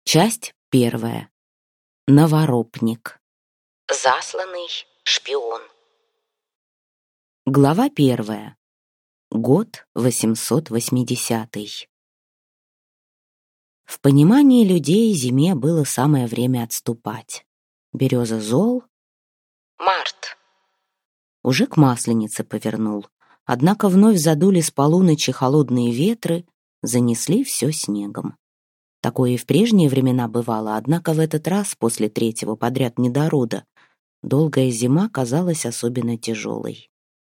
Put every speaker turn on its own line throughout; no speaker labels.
Часть первая. Новоропник. Засланный шпион. Глава первая. Год 880. В понимании людей зиме было самое время отступать. Береза зол. Март. Уже к Масленице повернул. Однако вновь задули с полуночи холодные ветры, занесли все снегом. Такое и в прежние времена бывало, однако в этот раз, после третьего подряд недорода, долгая зима казалась особенно тяжелой.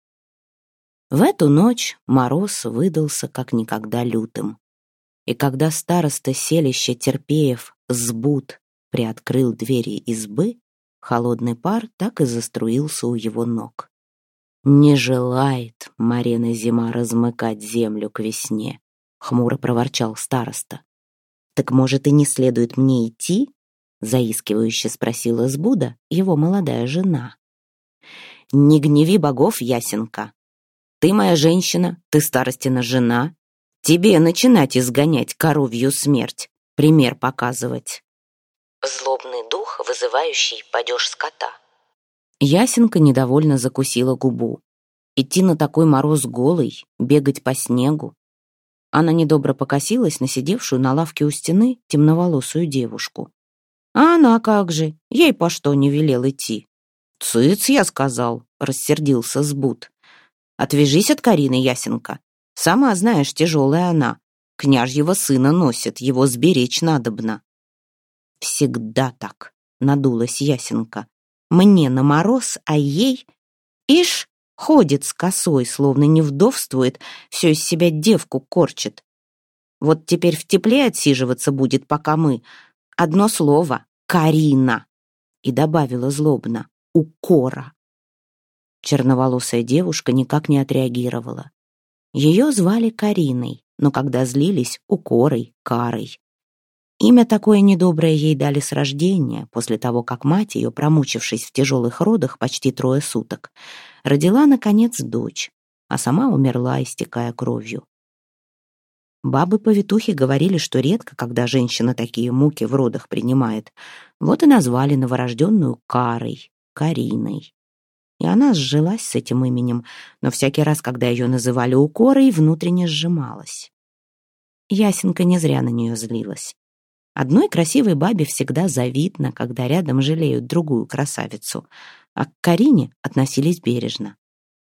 В эту ночь мороз выдался как никогда лютым. И когда староста селища Терпеев Сбуд приоткрыл двери избы, холодный пар так и заструился у его ног. «Не желает Марена зима размыкать землю к весне», — хмуро проворчал староста. «Так, может, и не следует мне идти?» — заискивающе спросила Сбуда его молодая жена. «Не гневи богов, Ясенка. Ты моя женщина, ты старостина жена. Тебе начинать изгонять коровью смерть, пример показывать». Злобный дух, вызывающий падеж скота. Ясенка недовольно закусила губу. Идти на такой мороз голой, бегать по снегу. Она недобро покосилась на сидевшую на лавке у стены темноволосую девушку. А она как же, ей по что не велел идти? «Цыц, я сказал», — рассердился Сбуд. «Отвяжись от Карины, Ясенка. Сама знаешь, тяжелая она. Княжьего сына носит, его сберечь надобно». «Всегда так», — надулась Ясенка. «Мне на мороз, а ей... Ишь, ходит с косой, словно не вдовствует, все из себя девку корчит. Вот теперь в тепле отсиживаться будет, пока мы... Одно слово — Карина!» И добавила злобно — укора. Черноволосая девушка никак не отреагировала. Ее звали Кариной, но когда злились — укорой, карой. Имя такое недоброе ей дали с рождения, после того, как мать ее, промучившись в тяжелых родах почти 3 суток, родила, наконец, дочь, а сама умерла, истекая кровью. Бабы-повитухи говорили, что редко, когда женщина такие муки в родах принимает, вот и назвали новорожденную Карой, Кариной. И она сжилась с этим именем, но всякий раз, когда ее называли укорой, внутренне сжималась. Ясенка не зря на нее злилась. Одной красивой бабе всегда завидно, когда рядом жалеют другую красавицу, а к Карине относились бережно.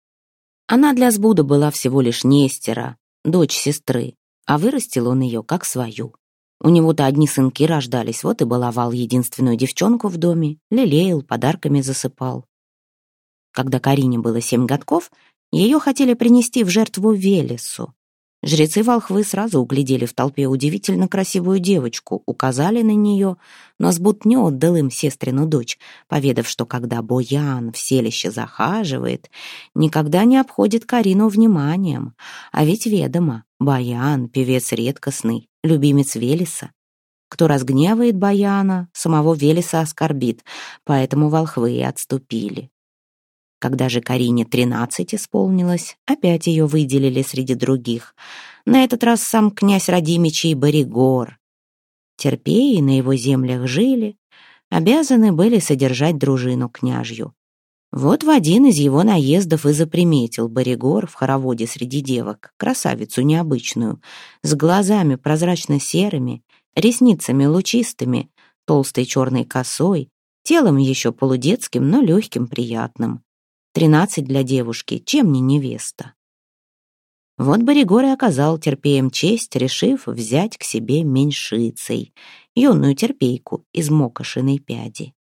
Она для Сбуда была всего лишь Нестера, дочь сестры, а вырастил он ее как свою. У него-то одни сынки рождались, вот и баловал единственную девчонку в доме, лелеял, подарками засыпал. Когда Карине было 7 годков, ее хотели принести в жертву Велесу. Жрецы-волхвы сразу углядели в толпе удивительно красивую девочку, указали на нее, но Сбуд не отдал им сестрину дочь, поведав, что когда Боян в селище захаживает, никогда не обходит Карину вниманием. А ведь ведомо, Боян — певец редкостный, любимец Велеса. Кто разгневает Бояна, самого Велеса оскорбит, поэтому волхвы и отступили. Когда же Карине 13 исполнилось, опять ее выделили среди других. На этот раз сам князь Радимичей Боригор. Терпеи на его землях жили, обязаны были содержать дружину княжью. Вот в один из его наездов и заприметил Боригор в хороводе среди девок красавицу необычную, с глазами прозрачно-серыми, ресницами лучистыми, толстой черной косой, телом еще полудетским, но легким, приятным. 13 для девушки, чем не невеста. Вот Боригор и оказал Терпеям честь, решив взять к себе меньшицей, юную терпейку из мокошиной пяди.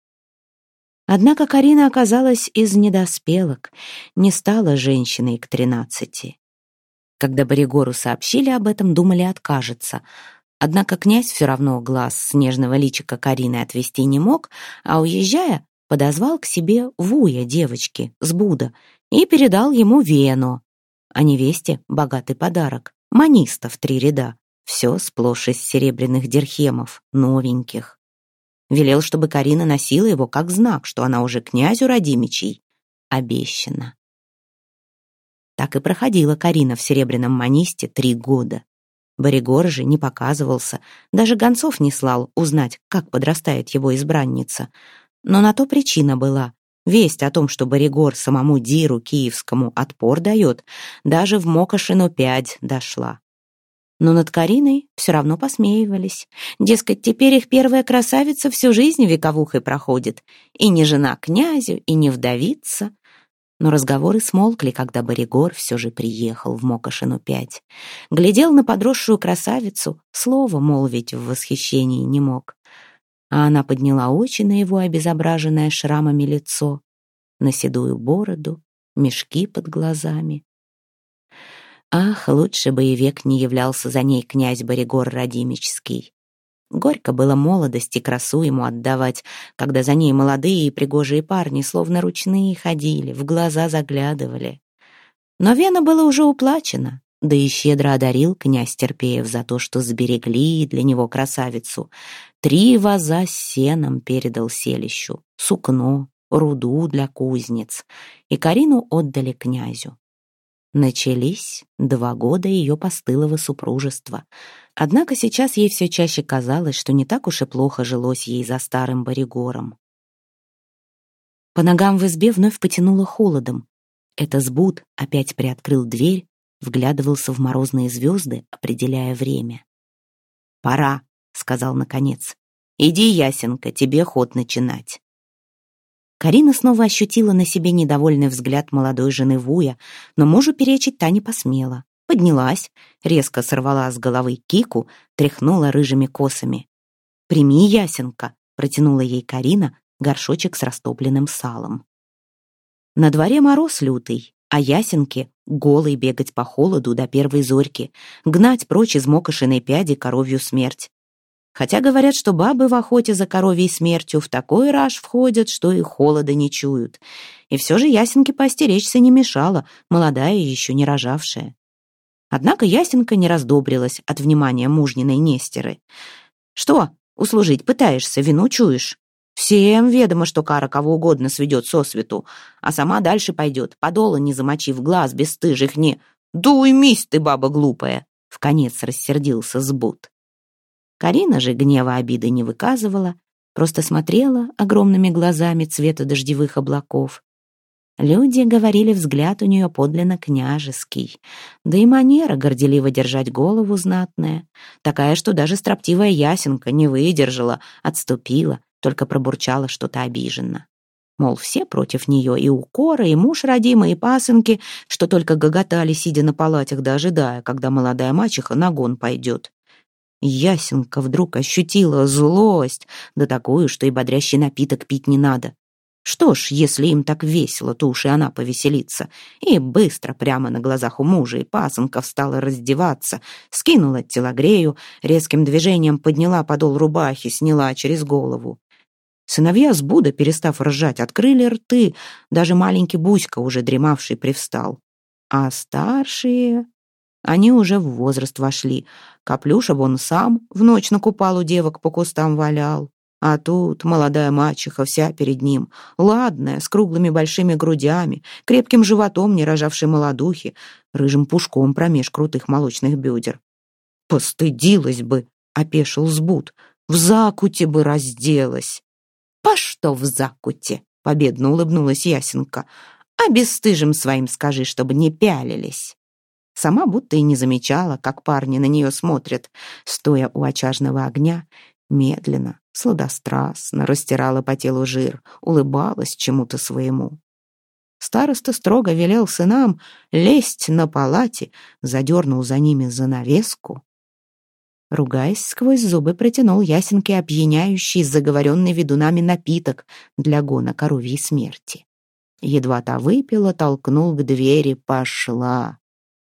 Однако Карина оказалась из недоспелок, не стала женщиной к 13. Когда Боригору сообщили об этом, думали откажется. Однако князь все равно глаз с нежного личика Карины отвести не мог, а уезжая, подозвал к себе вуя девочки, Сбуда, и передал ему вену. А невесте богатый подарок, маниста в 3 ряда, все сплошь из серебряных дирхемов, новеньких. Велел, чтобы Карина носила его как знак, что она уже князю Радимичей обещана. Так и проходила Карина в серебряном манисте 3 года. Боригор же не показывался, даже гонцов не слал узнать, как подрастает его избранница. Но на то причина была. Весть о том, что Боригор самому Диру Киевскому отпор дает, даже в Мокошину 5 дошла. Но над Кариной все равно посмеивались. Дескать, теперь их первая красавица всю жизнь вековухой проходит. И не жена князю, и не вдовица. Но разговоры смолкли, когда Боригор все же приехал в Мокошину 5. Глядел на подросшую красавицу, слова молвить в восхищении не мог. А она подняла очи на его обезображенное шрамами лицо, на седую бороду, мешки под глазами. Ах, лучше бы и век не являлся за ней князь Боригор Радимичский. Горько было молодость и красу ему отдавать, когда за ней молодые и пригожие парни, словно ручные, ходили, в глаза заглядывали. Но вена было уже уплачено, да и щедро одарил князь Терпеев за то, что сберегли для него красавицу. 3 ваза с сеном передал селищу, сукно, руду для кузнец, и Карину отдали князю. Начались 2 года ее постылого супружества. Однако сейчас ей все чаще казалось, что не так уж и плохо жилось ей за старым Боригором. По ногам в избе вновь потянуло холодом. Это Сбут опять приоткрыл дверь, вглядывался в морозные звезды, определяя время. «Пора», — сказал наконец. «Иди, Ясенка, тебе ход начинать». Карина снова ощутила на себе недовольный взгляд молодой жены Вуя, но мужу перечить та не посмела. Поднялась, резко сорвала с головы кику, тряхнула рыжими косами. «Прими, Ясенка», — протянула ей Карина горшочек с растопленным салом. На дворе мороз лютый, а Ясенке голой бегать по холоду до первой зорьки, гнать прочь из Мокошиной 5 коровью смерть. Хотя говорят, что бабы в охоте за коровьей смертью в такой раж входят, что и холода не чуют. И все же Ясенке поостеречься не мешало, молодая и еще не рожавшая. Однако Ясенка не раздобрилась от внимания мужниной Нестеры. «Что, услужить пытаешься, вину чуешь? Всем ведомо, что кара кого угодно сведет сосвету, а сама дальше пойдет, подола не замочив, глаз бесстыжих не... Да уймись ты, баба глупая!» Вконец рассердился Сбут. Карина же гнева обиды не выказывала, просто смотрела огромными глазами цвета дождевых облаков. Люди говорили, взгляд у нее подлинно княжеский, да и манера горделиво держать голову знатная, такая, что даже строптивая Ясенка не выдержала, отступила, только пробурчала что-то обиженно. Мол, все против нее, и укора, и муж родимый, и пасынки, что только гоготали, сидя на палатях, да ожидая, когда молодая мачеха на гон пойдет. Ясенка вдруг ощутила злость, да такую, что и бодрящий напиток пить не надо. Что ж, если им так весело, то уж и она повеселится. И быстро, прямо на глазах у мужа и пасынков, стала раздеваться, скинула телогрею, резким движением подняла подол рубахи, сняла через голову. Сыновья Сбуда, перестав ржать, открыли рты, даже маленький Буська, уже дремавший, привстал. А старшие... Они уже в возраст вошли. Каплюша вон сам в ночь на купалу девок по кустам валял. А тут молодая мачеха вся перед ним, ладная, с круглыми большими грудями, крепким животом не рожавшей молодухи, рыжим пушком промеж крутых молочных бедер. «Постыдилась бы!» — опешил Сбут. «В закуте бы разделась!» «По что в закуте?» — победно улыбнулась Ясенка. «А бесстыжим своим скажи, чтобы не пялились». Сама будто и не замечала, как парни на нее смотрят, стоя у очажного огня, медленно, сладострастно растирала по телу жир, улыбалась чему-то своему. Староста строго велел сынам лезть на палати, задернул за ними занавеску. Ругаясь сквозь зубы, протянул Ясенке опьяняющий, заговоренный ведунами напиток для гона коровьей смерти. Едва та выпила, толкнул к двери, пошла.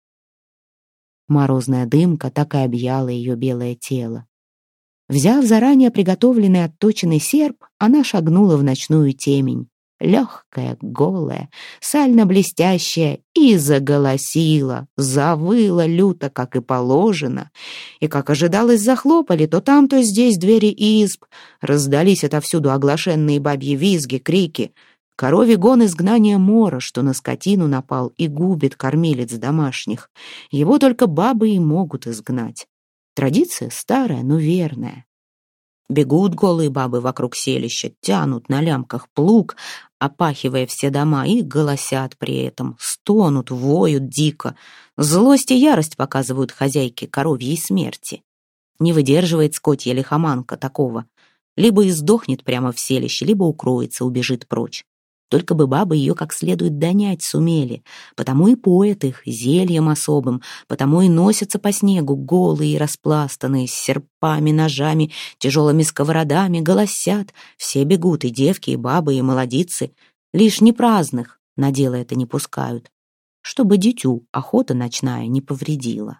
Морозная дымка так и объяла ее белое тело. Взяв заранее приготовленный отточенный серп, она шагнула в ночную темень, легкая, голая, сально-блестящая, и заголосила, завыла люто, как и положено. И, как ожидалось, захлопали то там, то здесь двери изб, раздались отовсюду оглашенные бабьи визги, крики. Коровий гон изгнания мора, что на скотину напал и губит кормилец домашних. Его только бабы и могут изгнать. Традиция старая, но верная. Бегут голые бабы вокруг селища, тянут на лямках плуг, опахивая все дома, и голосят при этом, стонут, воют дико. Злость и ярость показывают хозяйке коровьей смерти. Не выдерживает скотья лихоманка такого. Либо издохнет прямо в селище, либо укроется, убежит прочь. Только бы бабы ее как следует донять сумели, потому и поят их зельем особым, потому и носятся по снегу голые и распластанные, с серпами, ножами, тяжелыми сковородами, голосят. Все бегут, и девки, и бабы, и молодицы. Лишь непраздных на дело это не пускают, чтобы дитю охота ночная не повредила.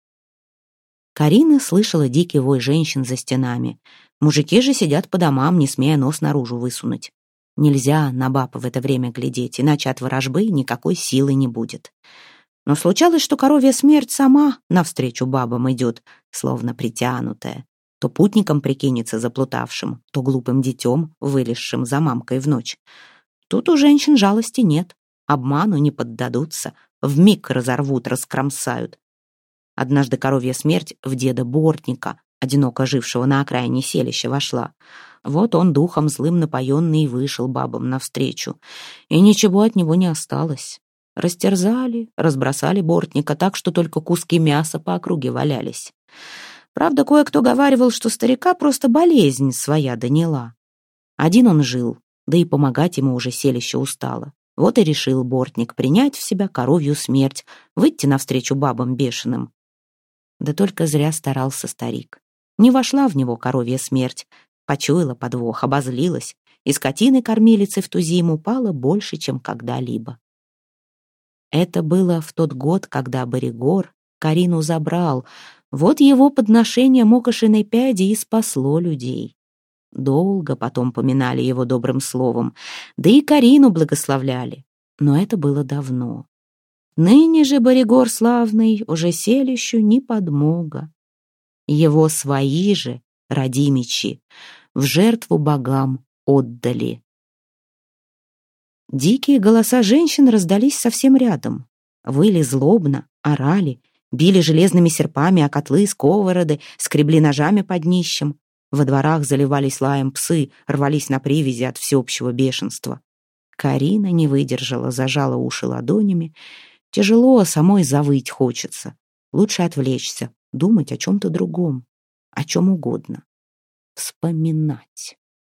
Карина слышала дикий вой женщин за стенами. Мужики же сидят по домам, не смея нос наружу высунуть. Нельзя на баб в это время глядеть, иначе от ворожбы никакой силы не будет. Но случалось, что коровья смерть сама навстречу бабам идет, словно притянутая. То путником прикинется заплутавшим, то глупым детем, вылезшим за мамкой в ночь. Тут у женщин жалости нет, обману не поддадутся, вмиг разорвут, раскромсают. Однажды коровья смерть в деда Бортника, одиноко жившего на окраине селища, вошла. Вот он духом злым напоенный вышел бабам навстречу, и ничего от него не осталось. Растерзали, разбросали Бортника так, что только куски мяса по округе валялись. Правда, кое-кто говаривал, что старика просто болезнь своя доняла. Один он жил, да и помогать ему уже селище устало. Вот и решил Бортник принять в себя коровью смерть, выйти навстречу бабам бешеным. Да только зря старался старик. Не вошла в него коровья смерть, почуяла подвох, обозлилась, и скотины-кормилицы в ту зиму пало больше, чем когда-либо. Это было в тот год, когда Боригор Карину забрал. Вот его подношение мокошиной пяди и спасло людей. Долго потом поминали его добрым словом, да и Карину благословляли. Но это было давно. Ныне же Боригор славный уже селищу не подмога. Его свои же, родимичи, в жертву богам отдали. Дикие голоса женщин раздались совсем рядом. Выли злобно, орали, били железными серпами о котлы, сковороды, скребли ножами под днищем. Во дворах заливались лаем псы, рвались на привязи от всеобщего бешенства. Карина не выдержала, зажала уши ладонями. Тяжело, самой завыть хочется. Лучше отвлечься, думать о чем-то другом, о чем угодно. Вспоминать.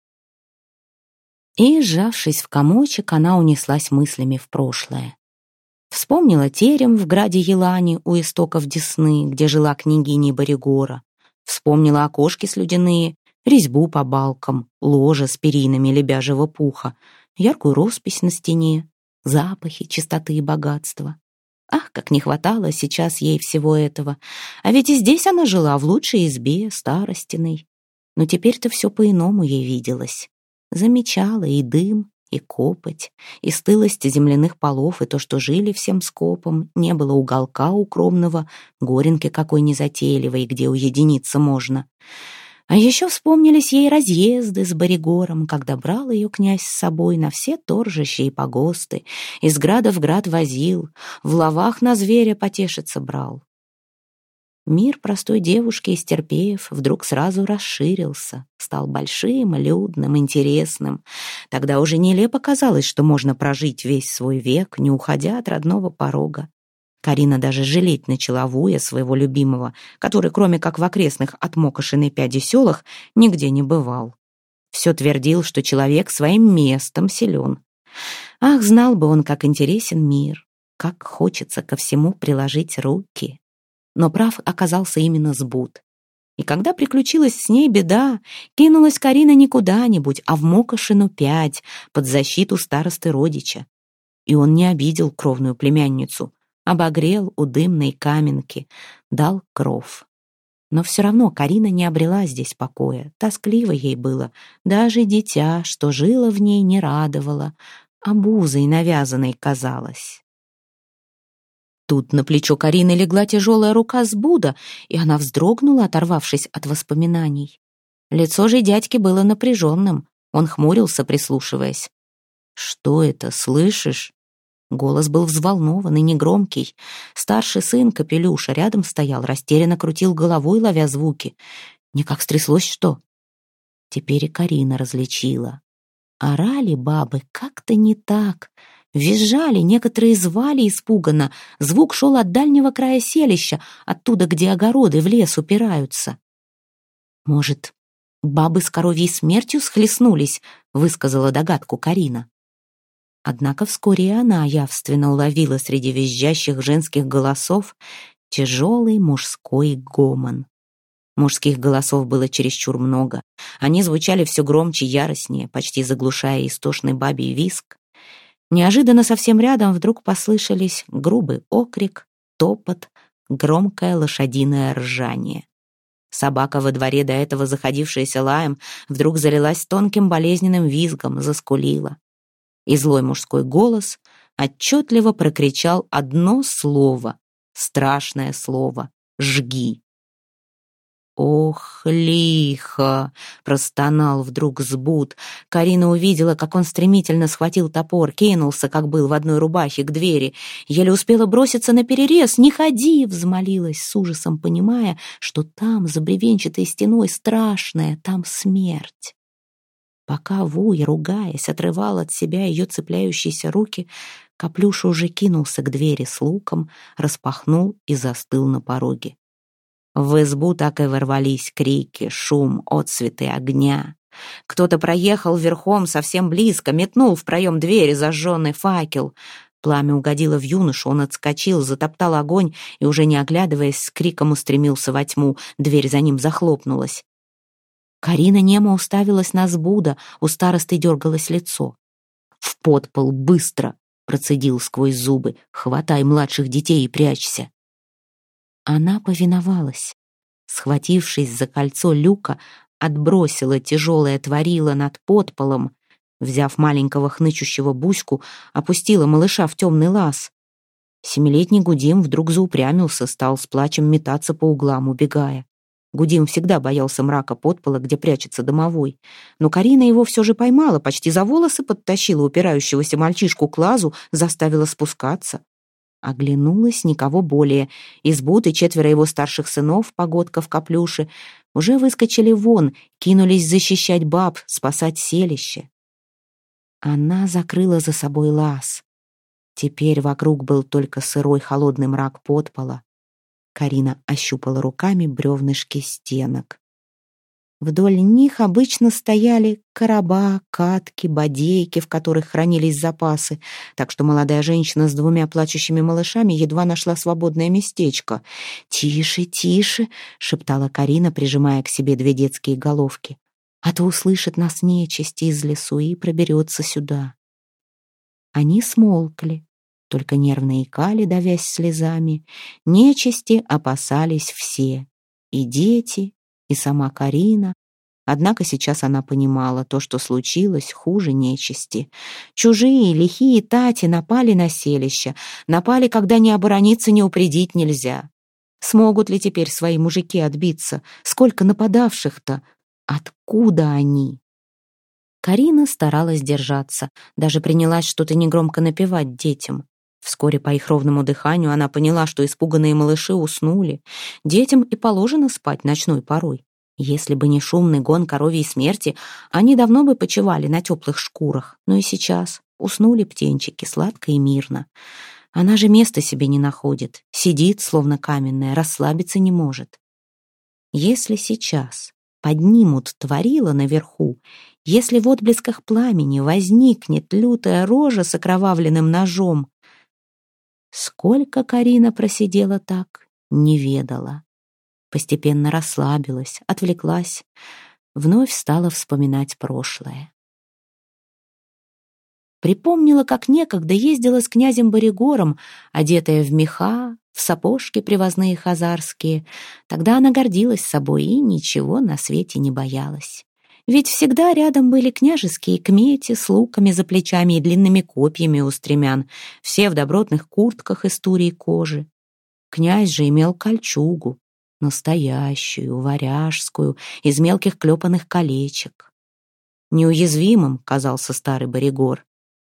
И, сжавшись в комочек, она унеслась мыслями в прошлое. Вспомнила терем в граде Елани у истоков Десны, где жила княгиня Боригора. Вспомнила окошки слюдяные, резьбу по балкам, ложе с перинами лебяжьего пуха, яркую роспись на стене, запахи, чистоты и богатства. Ах, как не хватало сейчас ей всего этого. А ведь и здесь она жила, в лучшей избе, старостиной. Но теперь-то все по-иному ей виделось. Замечала и дым, и копоть, и стылость земляных полов, и то, что жили всем скопом, не было уголка укромного, горенки какой незатейливой, где уединиться можно. А еще вспомнились ей разъезды с Боригором, когда брал ее князь с собой на все торжища и погосты, из града в град возил, в ловах на зверя потешиться брал. Мир простой девушки из Терпеев вдруг сразу расширился, стал большим, людным, интересным. Тогда уже нелепо казалось, что можно прожить весь свой век, не уходя от родного порога. Карина даже жалеть начала Вуя, своего любимого, который, кроме как в окрестных от мокошиной пяди селах, нигде не бывал. Все твердил, что человек своим местом силен. Ах, знал бы он, как интересен мир, как хочется ко всему приложить руки. Но прав оказался именно Сбуд. И когда приключилась с ней беда, кинулась Карина не куда-нибудь, а в мокошину пять, под защиту старосты родича. И он не обидел кровную племянницу, обогрел у дымной каменки, дал кров. Но все равно Карина не обрела здесь покоя, тоскливо ей было, даже дитя, что жило в ней, не радовало, обузой навязанной казалось. Тут на плечо Карины легла тяжелая рука Сбуда, и она вздрогнула, оторвавшись от воспоминаний. Лицо же дядьки было напряженным, он хмурился, прислушиваясь. «Что это, слышишь?» Голос был взволнованный, негромкий. Старший сын Капелюша рядом стоял, растерянно крутил головой, ловя звуки. Никак стряслось что? Теперь и Карина различила. Орали бабы как-то не так. Визжали, некоторые звали испуганно. Звук шел от дальнего края селища, оттуда, где огороды в лес упираются. «Может, бабы с коровьей смертью схлестнулись?» — высказала догадку Карина. Однако вскоре и она явственно уловила среди визжащих женских голосов тяжелый мужской гомон. Мужских голосов было чересчур много. Они звучали все громче, яростнее, почти заглушая истошный бабий визг. Неожиданно совсем рядом вдруг послышались грубый окрик, топот, громкое лошадиное ржание. Собака во дворе, до этого заходившаяся лаем, вдруг залилась тонким болезненным визгом, заскулила. И злой мужской голос отчетливо прокричал одно слово, страшное слово «Жги». «Ох, лихо!» — простонал вдруг Сбут. Карина увидела, как он стремительно схватил топор, кинулся, как был в одной рубахе, к двери. Еле успела броситься на перерез. «Не ходи!» — взмолилась с ужасом, понимая, что там, за бревенчатой стеной, страшная, там смерть. Пока Вуя, ругаясь, отрывал от себя ее цепляющиеся руки, Каплюша уже кинулся к двери с луком, распахнул и застыл на пороге. В избу так и ворвались крики, шум, отсветы огня. Кто-то проехал верхом совсем близко, метнул в проем двери зажженный факел. Пламя угодило в юношу, он отскочил, затоптал огонь и, уже не оглядываясь, с криком устремился во тьму. Дверь за ним захлопнулась. Карина немо уставилась на Сбуда, у старосты дергалось лицо. «В подпол, быстро!» — процедил сквозь зубы. «Хватай младших детей и прячься!» Она повиновалась. Схватившись за кольцо люка, отбросила тяжелое творило над подполом. Взяв маленького хнычущего Буську, опустила малыша в темный лаз. Семилетний Гудим вдруг заупрямился, стал с плачем метаться по углам, убегая. Гудим всегда боялся мрака подпола, где прячется домовой. Но Карина его все же поймала, почти за волосы подтащила упирающегося мальчишку к лазу, заставила спускаться. Оглянулась, никого более. Из Буты 4 его старших сынов, Погодка в Каплюше, уже выскочили вон, кинулись защищать баб, спасать селище. Она закрыла за собой лаз. Теперь вокруг был только сырой холодный мрак подпола. Карина ощупала руками бревнышки стенок. Вдоль них обычно стояли короба, катки, бодейки, в которых хранились запасы, так что молодая женщина с 2 плачущими малышами едва нашла свободное местечко. «Тише, тише!» — шептала Карина, прижимая к себе 2 детские головки. «А то услышит нас нечисть из лесу и проберется сюда». Они смолкли, только нервно икали, давясь слезами. Нечисти опасались все, и дети, и сама Карина. Однако сейчас она понимала, то, что случилось, хуже нечисти. Чужие, лихие тати напали на селище, напали, когда ни оборониться, ни упредить нельзя. Смогут ли теперь свои мужики отбиться? Сколько нападавших-то? Откуда они? Карина старалась держаться, даже принялась что-то негромко напевать детям. Вскоре по их ровному дыханию она поняла, что испуганные малыши уснули. Детям и положено спать ночной порой. Если бы не шумный гон коровьей смерти, они давно бы почивали на теплых шкурах. Но и сейчас уснули птенчики сладко и мирно. Она же места себе не находит, сидит, словно каменная, расслабиться не может. Если сейчас поднимут творило наверху, если в отблесках пламени возникнет лютая рожа с окровавленным ножом, сколько Карина просидела так, не ведала. Постепенно расслабилась, отвлеклась, вновь стала вспоминать прошлое. Припомнила, как некогда ездила с князем Боригором, одетая в меха, в сапожки привозные хазарские. Тогда она гордилась собой и ничего на свете не боялась. Ведь всегда рядом были княжеские кмети с луками за плечами и длинными копьями у стремян, все в добротных куртках из турьей кожи. Князь же имел кольчугу, настоящую, варяжскую, из мелких клепанных колечек. Неуязвимым казался старый Боригор.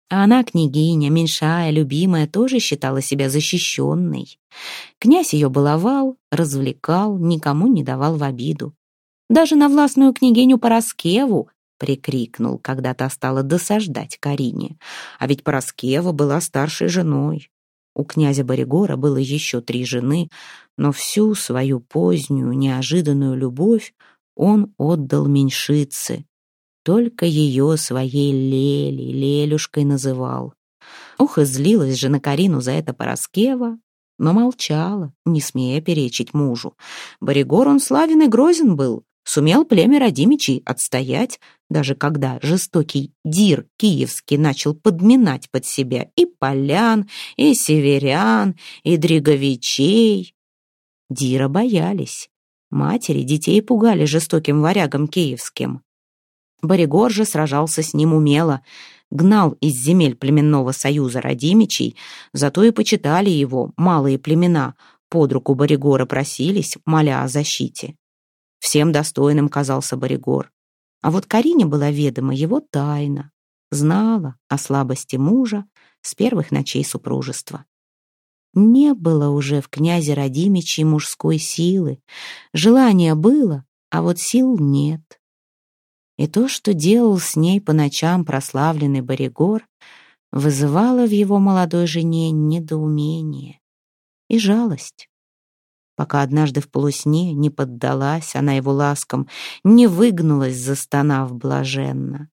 А она, княгиня, меньшая, любимая, тоже считала себя защищенной. Князь ее баловал, развлекал, никому не давал в обиду. Даже на властную княгиню Параскеву прикрикнул, когда та стала досаждать Карине. А ведь Параскева была старшей женой. У князя Боригора было еще 3 жены, но всю свою позднюю, неожиданную любовь он отдал меньшице. Только ее своей Лелюшкой называл. Ох, и злилась же на Карину за это Параскева, но молчала, не смея перечить мужу. Боригор он славен и грозен был, сумел племя Радимичей отстоять, даже когда жестокий Дир Киевский начал подминать под себя и полян, и северян, и дриговичей. Дира боялись. Матери детей пугали жестоким варягам киевским. Боригор же сражался с ним умело, гнал из земель племенного союза Радимичей, зато и почитали его малые племена, под руку Боригора просились, моля о защите. Всем достойным казался Боригор. А вот Карине была ведома его тайна, знала о слабости мужа с первых ночей супружества. Не было уже в князе Радимичей мужской силы, желание было, а вот сил нет. И то, что делал с ней по ночам прославленный Боригор, вызывало в его молодой жене недоумение и жалость. Пока однажды в полусне не поддалась она его ласкам, не выгнулась, застонав блаженно.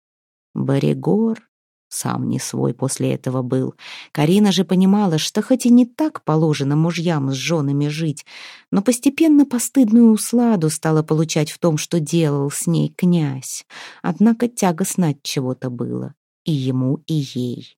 Боригор сам не свой после этого был. Карина же понимала, что хоть и не так положено мужьям с женами жить, но постепенно постыдную усладу стала получать в том, что делал с ней князь. Однако тягостно от чего-то было и ему, и ей.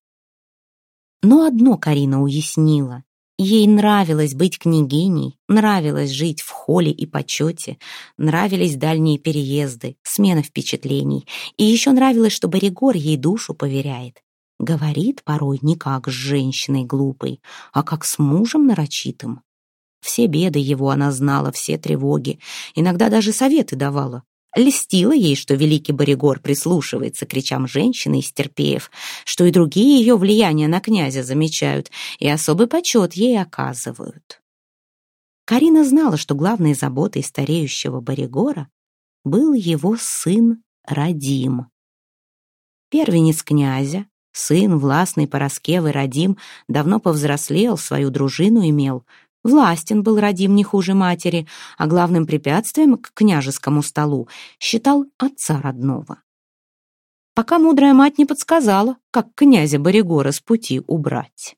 Но одно Карина уяснила. Ей нравилось быть княгиней, нравилось жить в холе и почете, нравились дальние переезды, смена впечатлений, и еще нравилось, что Боригор ей душу поверяет. Говорит порой не как с женщиной глупой, а как с мужем нарочитым. Все беды его она знала, все тревоги, иногда даже советы давала. Льстило ей, что великий Боригор прислушивается к речам женщины из Терпеев, что и другие ее влияния на князя замечают и особый почет ей оказывают. Карина знала, что главной заботой стареющего Боригора был его сын Радим. Первенец князя, сын властной Параскевы Радим, давно повзрослел, свою дружину имел. Властен был Радим не хуже матери, а главным препятствием к княжескому столу считал отца родного. Пока мудрая мать не подсказала, как князя Боригора с пути убрать.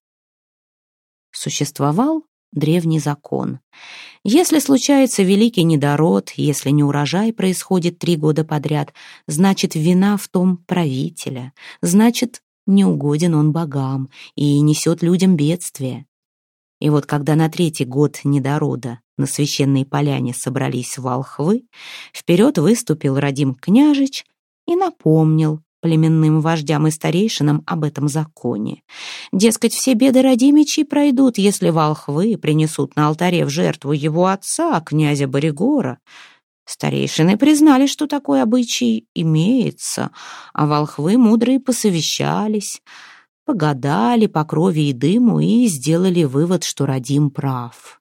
Существовал древний закон. Если случается великий недород, если неурожай происходит 3 года подряд, значит, вина в том правителя, значит, неугоден он богам и несет людям бедствие. И вот когда на 3-й год недорода на священной поляне собрались волхвы, вперед выступил Радим княжич и напомнил племенным вождям и старейшинам об этом законе. Дескать, все беды Радимичей пройдут, если волхвы принесут на алтаре в жертву его отца, князя Боригора. Старейшины признали, что такой обычай имеется, а волхвы мудрые посовещались, погадали по крови и дыму и сделали вывод, что Радим прав.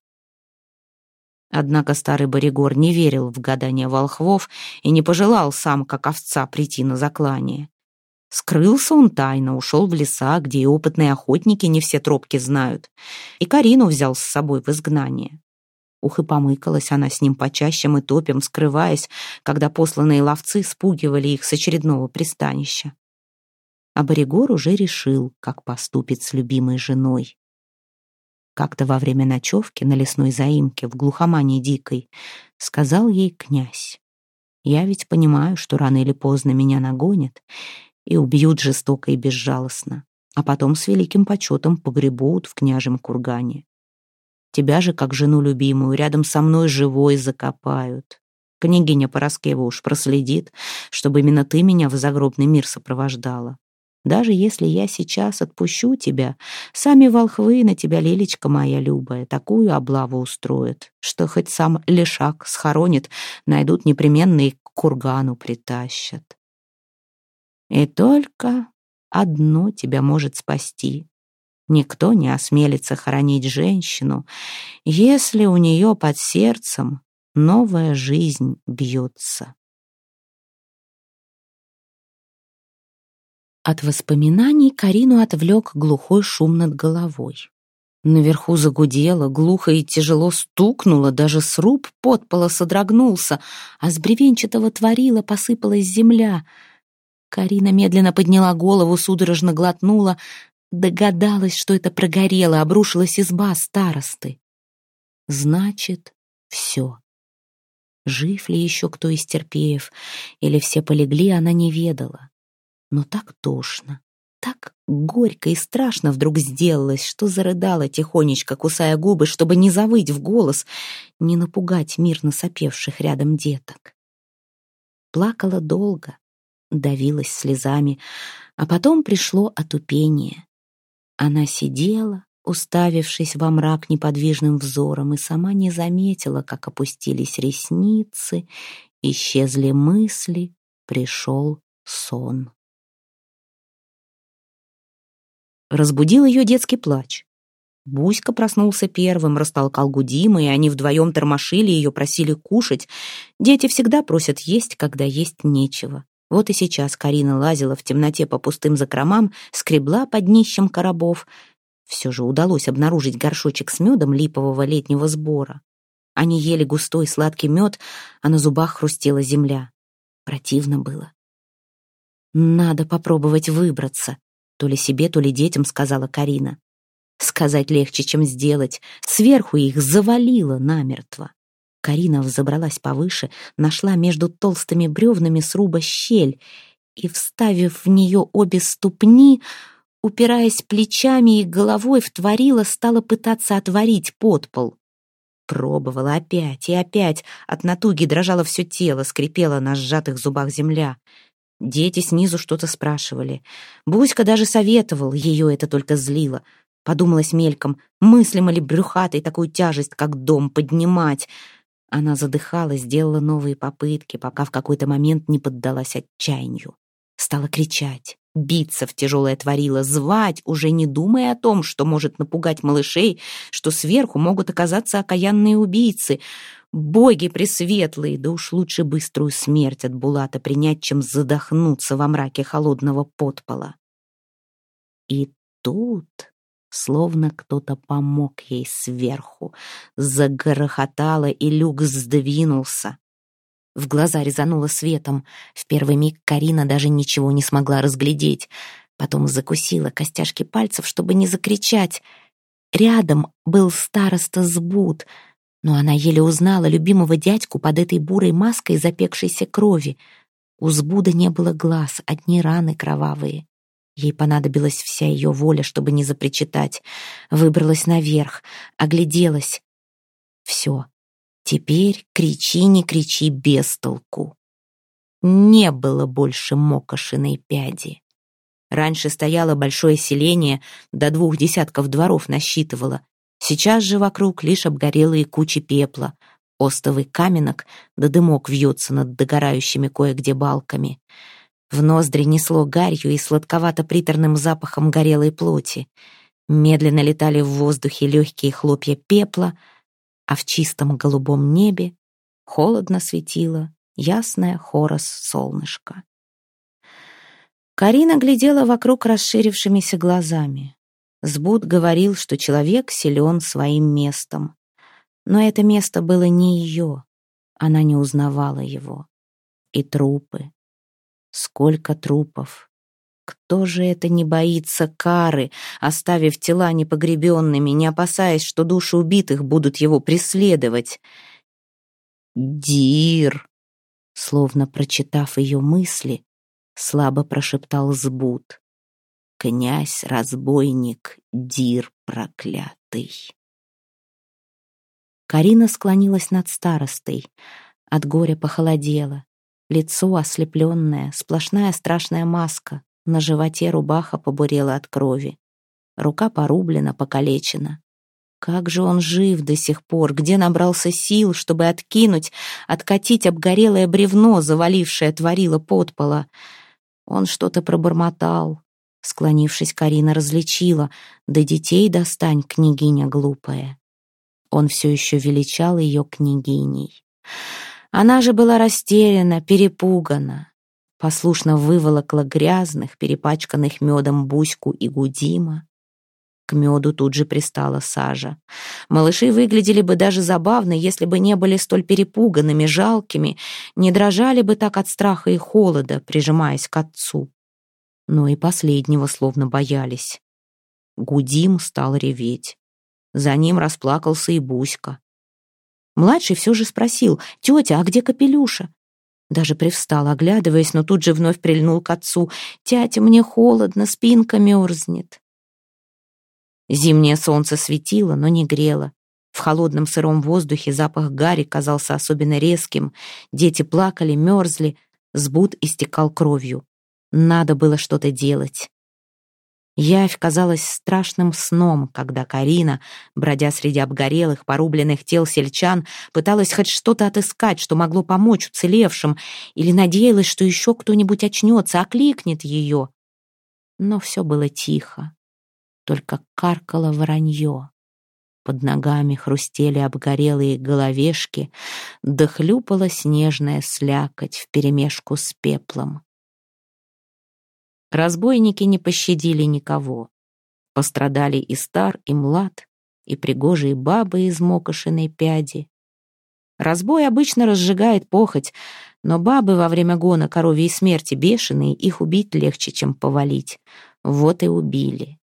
Однако старый Боригор не верил в гадания волхвов и не пожелал сам, как овца, прийти на заклание. Скрылся он тайно, ушел в леса, где и опытные охотники не все тропки знают, и Карину взял с собой в изгнание. Ух, и помыкалась она с ним по чащам и топям, скрываясь, когда посланные ловцы спугивали их с очередного пристанища. А Боригор уже решил, как поступит с любимой женой. Как-то во время ночевки на лесной заимке в глухомане дикой сказал ей князь: «Я ведь понимаю, что рано или поздно меня нагонят и убьют жестоко и безжалостно, а потом с великим почетом погребут в княжем кургане. Тебя же, как жену любимую, рядом со мной живой закопают. Княгиня Параскева уж проследит, чтобы именно ты меня в загробный мир сопровождала. Даже если я сейчас отпущу тебя, сами волхвы на тебя, лелечка моя любая, такую облаву устроят, что хоть сам лешак схоронит, найдут непременно и к кургану притащат». И только одно тебя может спасти. Никто не осмелится хоронить женщину, если у нее под сердцем новая жизнь бьется. От воспоминаний Карину отвлек глухой шум над головой. Наверху загудело, глухо и тяжело стукнуло, даже сруб подпола содрогнулся, а с бревенчатого творила посыпалась земля. Карина медленно подняла голову, судорожно глотнула, догадалась, что это прогорело, обрушилась изба старосты. Значит, все. Жив ли еще кто из терпеев, или все полегли, она не ведала. Но так тошно, так горько и страшно вдруг сделалось, что зарыдала тихонечко, кусая губы, чтобы не завыть в голос, не напугать мирно сопевших рядом деток. Плакала долго, давилась слезами, а потом пришло отупение. Она сидела, уставившись во мрак неподвижным взором, и сама не заметила, как опустились ресницы, исчезли мысли, пришел сон. Разбудил ее детский плач. Буська проснулся первым, растолкал Гудима, и они вдвоем тормошили ее, просили кушать. Дети всегда просят есть, когда есть нечего. Вот и сейчас Карина лазила в темноте по пустым закромам, скребла под днищем коробов. Все же удалось обнаружить горшочек с медом липового летнего сбора. Они ели густой сладкий мед, а на зубах хрустела земля. Противно было. «Надо попробовать выбраться», то ли себе, то ли детям, сказала Карина. Сказать легче, чем сделать. Сверху их завалило намертво. Карина взобралась повыше, нашла между толстыми бревнами сруба щель и, вставив в нее обе ступни, упираясь плечами и головой в творило, стала пытаться отворить подпол. Пробовала опять и опять. От натуги дрожало все тело, скрипела на сжатых зубах земля. Дети снизу что-то спрашивали. Буська даже советовал, ее это только злило. Подумалось мельком, мыслимо ли брюхатой такую тяжесть, как дом, поднимать. Она задыхалась, делала новые попытки, пока в какой-то момент не поддалась отчаянию. Стала кричать, биться в тяжелое творило, звать, уже не думая о том, что может напугать малышей, что сверху могут оказаться окаянные убийцы. Боги пресветлые, да уж лучше быструю смерть от Булата принять, чем задохнуться во мраке холодного подпола. И тут, словно кто-то помог ей сверху, загрохотало, и люк сдвинулся. В глаза резануло светом. В первый миг Карина даже ничего не смогла разглядеть. Потом закусила костяшки пальцев, чтобы не закричать. Рядом был староста Збуд, но она еле узнала любимого дядьку под этой бурой маской запекшейся крови. У Збуда не было глаз, одни раны кровавые. Ей понадобилась вся ее воля, чтобы не запричитать. Выбралась наверх, огляделась. Все, теперь кричи, не кричи без толку. Не было больше мокошиной пяди. Раньше стояло большое селение, до 2 десятков дворов насчитывало. Сейчас же вокруг лишь обгорелые кучи пепла, остовы каменок, да дымок вьется над догорающими кое-где балками. В ноздри несло гарью и сладковато-приторным запахом горелой плоти. Медленно летали в воздухе легкие хлопья пепла, а в чистом голубом небе холодно светило ясное хорос солнышко. Карина глядела вокруг расширившимися глазами. Збуд говорил, что человек силен своим местом. Но это место было не ее. Она не узнавала его. И трупы. Сколько трупов. Кто же это не боится кары, оставив тела непогребенными, не опасаясь, что души убитых будут его преследовать? «Дир!» Словно прочитав ее мысли, слабо прошептал Збуд. «Князь-разбойник, Дир проклятый!» Карина склонилась над старостой. От горя похолодело. Лицо ослепленное, сплошная страшная маска. На животе рубаха побурела от крови. Рука порублена, покалечена. Как же он жив до сих пор? Где набрался сил, чтобы откатить обгорелое бревно, завалившее творило подпола? Он что-то пробормотал. Склонившись, Карина различила: «Да детей достань, княгиня глупая». Он все еще величал ее княгиней. Она же была растеряна, перепугана. Послушно выволокла грязных, перепачканных медом Буську и Гудима. К меду тут же пристала сажа. Малыши выглядели бы даже забавно, если бы не были столь перепуганными, жалкими, не дрожали бы так от страха и холода, прижимаясь к отцу. Но и последнего словно боялись. Гудим стал реветь. За ним расплакался и Буська. Младший все же спросил: «Тетя, а где Капелюша?» Даже привстал, оглядываясь, но тут же вновь прильнул к отцу: «Тятя, мне холодно, спинка мерзнет». Зимнее солнце светило, но не грело. В холодном сыром воздухе запах гари казался особенно резким. Дети плакали, мерзли, Сбуд истекал кровью. Надо было что-то делать. Явь казалась страшным сном, когда Карина, бродя среди обгорелых, порубленных тел сельчан, пыталась хоть что-то отыскать, что могло помочь уцелевшим, или надеялась, что еще кто-нибудь очнется, окликнет ее. Но все было тихо, только каркало воронье. Под ногами хрустели обгорелые головешки, да хлюпала снежная слякоть вперемешку с пеплом. Разбойники не пощадили никого. Пострадали и стар, и млад, и пригожие бабы из мокошиной пяди. Разбой обычно разжигает похоть, но бабы во время гона коровьей смерти бешеные, их убить легче, чем повалить. Вот и убили.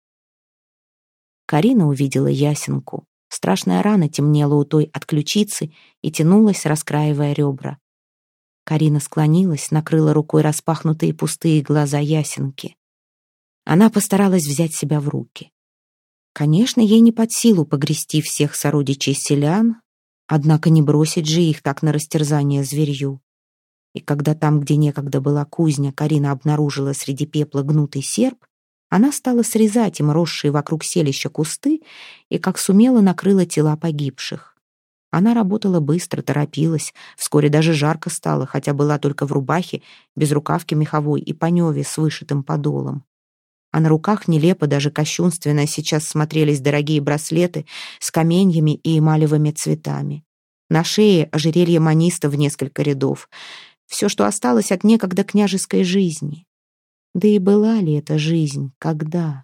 Карина увидела Ясенку. Страшная рана темнела у той от ключицы и тянулась, раскраивая ребра. Карина склонилась, накрыла рукой распахнутые пустые глаза Ясенки. Она постаралась взять себя в руки. Конечно, ей не под силу погрести всех сородичей селян, однако не бросить же их так на растерзание зверью. И когда там, где некогда была кузня, Карина обнаружила среди пепла гнутый серп, она стала срезать им росшие вокруг селища кусты и, как сумела, накрыла тела погибших. Она работала быстро, торопилась, вскоре даже жарко стало, хотя была только в рубахе, без рукавки меховой и паневе с вышитым подолом. А на руках нелепо, даже кощунственно сейчас смотрелись дорогие браслеты с каменьями и эмалевыми цветами. На шее ожерелье маниста в несколько рядов. Все, что осталось от некогда княжеской жизни. Да и была ли эта жизнь, когда?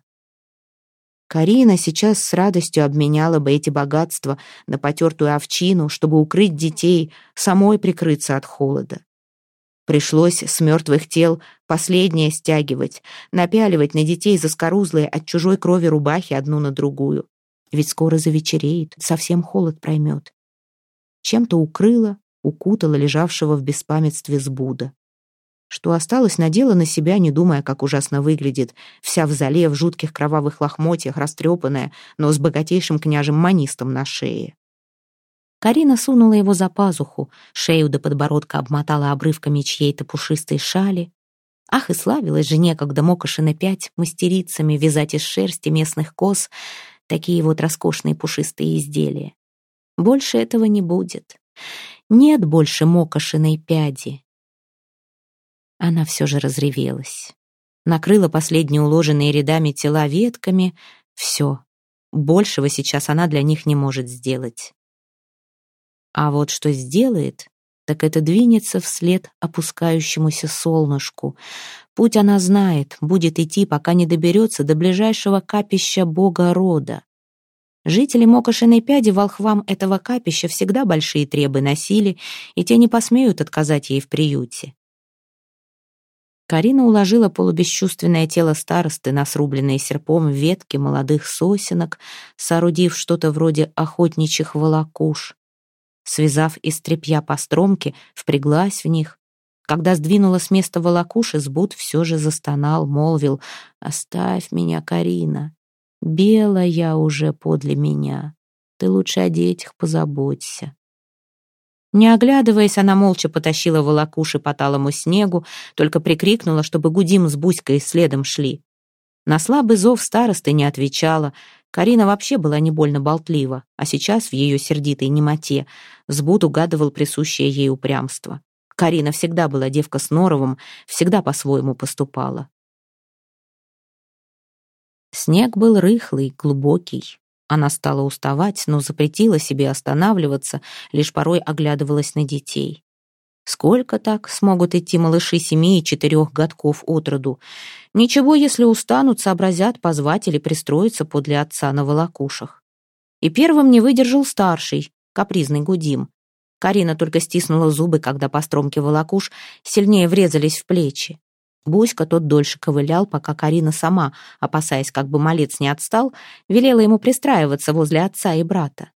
Карина сейчас с радостью обменяла бы эти богатства на потертую овчину, чтобы укрыть детей, самой прикрыться от холода. Пришлось с мертвых тел последнее стягивать, напяливать на детей заскорузлые от чужой крови рубахи одну на другую. Ведь скоро завечереет, совсем холод проймет. Чем-то укрыла, укутала лежавшего в беспамятстве Сбуда. Что осталось, надела на себя, не думая, как ужасно выглядит, вся в зале, в жутких кровавых лохмотьях, растрепанная, но с богатейшим княжем манистом на шее. Карина сунула его за пазуху, шею до подбородка обмотала обрывками чьей-то пушистой шали. Ах, и славилась же некогда Мокошина 5 мастерицами вязать из шерсти местных коз такие вот роскошные пушистые изделия. Больше этого не будет. Нет больше Мокошиной пяди. Она все же разревелась. Накрыла последние уложенные рядами тела ветками. Все. Большего сейчас она для них не может сделать. А вот что сделает, так это двинется вслед опускающемуся солнышку. Путь она знает, будет идти, пока не доберется до ближайшего капища бога рода. Жители Мокошиной пяди волхвам этого капища всегда большие требы носили, и те не посмеют отказать ей в приюте. Карина уложила полубесчувственное тело старосты на срубленные серпом ветки молодых сосенок, соорудив что-то вроде охотничьих волокуш. Связав из тряпья постромки, впряглась в них. Когда сдвинула с места волокуши, Сбуд все же застонал, молвил: «Оставь меня, Карина, белая уже подле меня, ты лучше о детях позаботься». Не оглядываясь, она молча потащила волокуши по талому снегу, только прикрикнула, чтобы Гудим с Буськой следом шли. На слабый зов старосты не отвечала. Карина вообще была не больно болтлива, а сейчас в ее сердитой немоте Сбуд угадывал присущее ей упрямство. Карина всегда была девка с норовом, всегда по-своему поступала. Снег был рыхлый, глубокий. Она стала уставать, но запретила себе останавливаться, лишь порой оглядывалась на детей. Сколько так смогут идти малыши 7 и 4 годков от роду? Ничего, если устанут, сообразят позвать или пристроиться подле отца на волокушах. И первым не выдержал старший, капризный Гудим. Карина только стиснула зубы, когда постромки волокуш сильнее врезались в плечи. Буська тот дольше ковылял, пока Карина сама, опасаясь, как бы малец не отстал, велела ему пристраиваться возле отца и брата.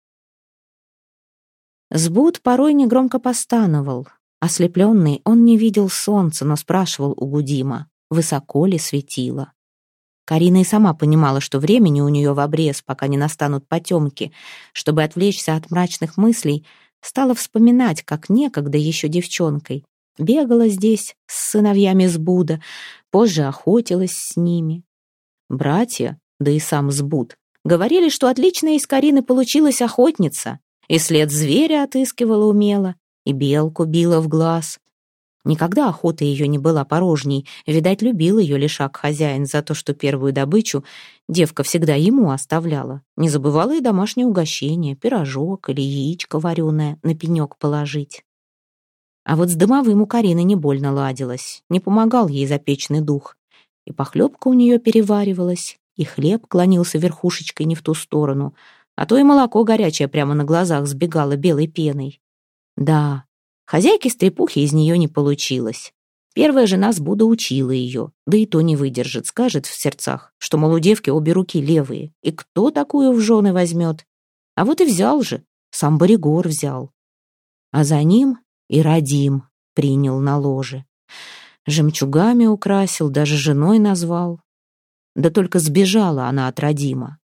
Сбуд порой негромко постановал. Ослепленный, он не видел солнца, но спрашивал у Гудима, высоко ли светило. Карина и сама понимала, что времени у нее в обрез, пока не настанут потемки. Чтобы отвлечься от мрачных мыслей, стала вспоминать, как некогда еще девчонкой бегала здесь с сыновьями Сбуда, позже охотилась с ними. Братья, да и сам Сбуд, говорили, что отличная из Карины получилась охотница, и след зверя отыскивала умело, и белку била в глаз. Никогда охота ее не была порожней, видать, любил ее лишак-хозяин за то, что первую добычу девка всегда ему оставляла. Не забывала и домашнее угощение, пирожок или яичко вареное на пенек положить. А вот с дымовым у Карины не больно ладилось, не помогал ей запечный дух. И похлебка у нее переваривалась, и хлеб клонился верхушечкой не в ту сторону, а то и молоко горячее прямо на глазах сбегало белой пеной. Да, хозяйки-стрепухи из нее не получилось. Первая жена Сбуда учила ее, да и то не выдержит, скажет в сердцах, что, мол, у девки обе руки левые, и кто такую в жены возьмет? А вот и взял же, сам Боригор взял. А за ним и Радим принял на ложе. Жемчугами украсил, даже женой назвал. Да только сбежала она от Радима.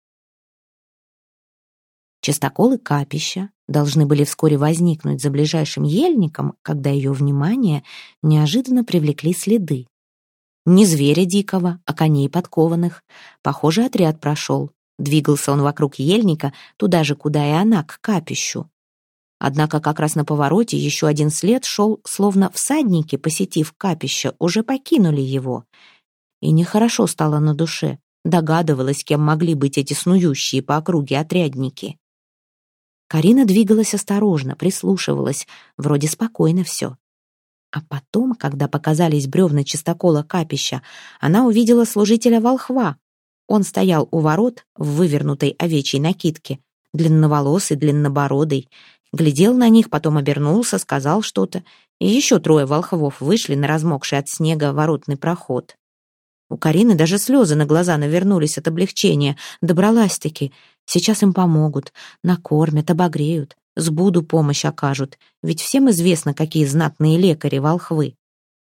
Частоколы капища должны были вскоре возникнуть за ближайшим ельником, когда ее внимание неожиданно привлекли следы. Не зверя дикого, а коней подкованных. Похоже, отряд прошел. Двигался он вокруг ельника, туда же, куда и она, к капищу. Однако как раз на повороте еще один след шел, словно всадники, посетив капище, уже покинули его. И нехорошо стало на душе. Догадывалась, кем могли быть эти снующие по округе отрядники. Карина двигалась осторожно, прислушивалась, вроде спокойно все. А потом, когда показались бревна чистокола капища, она увидела служителя волхва. Он стоял у ворот в вывернутой овечьей накидке, длинноволосый, длиннобородый, глядел на них, потом обернулся, сказал что-то, и еще 3 волхвов вышли на размокший от снега воротный проход. У Карины даже слезы на глаза навернулись от облегчения. Добралась-таки. Сейчас им помогут, накормят, обогреют, Сбуду помощь окажут, ведь всем известно, какие знатные лекари-волхвы.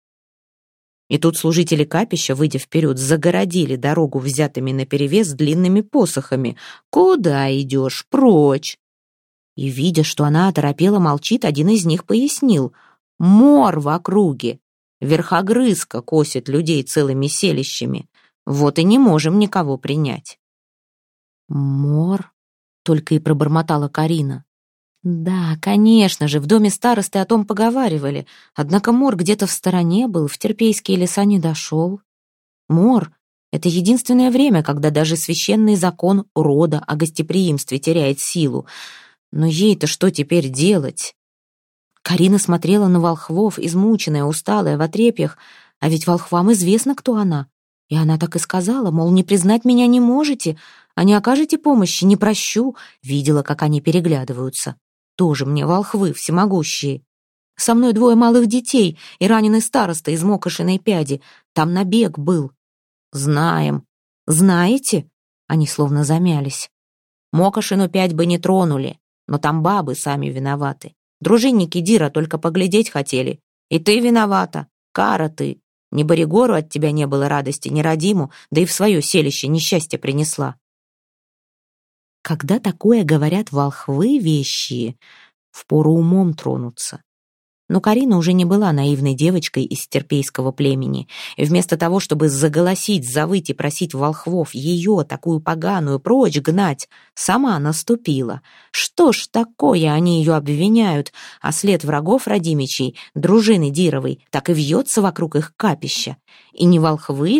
И тут служители капища, выйдя вперед, загородили дорогу взятыми наперевес длинными посохами. «Куда идешь? Прочь!» И, видя, что она оторопела молчит, один из них пояснил. «Мор в округе! Верхогрызка косит людей целыми селищами. Вот и не можем никого принять». «Мор?» — только и пробормотала Карина. Да, конечно же, в доме старосты о том поговаривали, однако мор где-то в стороне был, в Терпейские леса не дошел. Мор — это единственное время, когда даже священный закон рода о гостеприимстве теряет силу. Но ей-то что теперь делать? Карина смотрела на волхвов, измученная, усталая, в отрепьях, а ведь волхвам известно, кто она. И она так и сказала, мол, не признать меня не можете, а не окажете помощи, не прощу. Видела, как они переглядываются. Тоже мне волхвы всемогущие. Со мной 2 малых детей и раненый староста из Мокошиной Пяди. Там набег был. Знаем. Знаете? Они словно замялись. Мокошину 5 бы не тронули, но там бабы сами виноваты. Дружинники Дира только поглядеть хотели. И ты виновата. Кара ты. Ни Боригору от тебя не было радости, ни Радиму, да и в свое селище несчастье принесла. Когда такое говорят волхвы вещие, впору умом тронуться. Но Карина уже не была наивной девочкой из терпейского племени, и вместо того, чтобы заголосить, завыть и просить волхвов ее, такую поганую, прочь гнать, сама наступила. Что ж такое они ее обвиняют, а след врагов Радимичей, дружины Дировой, так и вьется вокруг их капища. И не волхвы ли,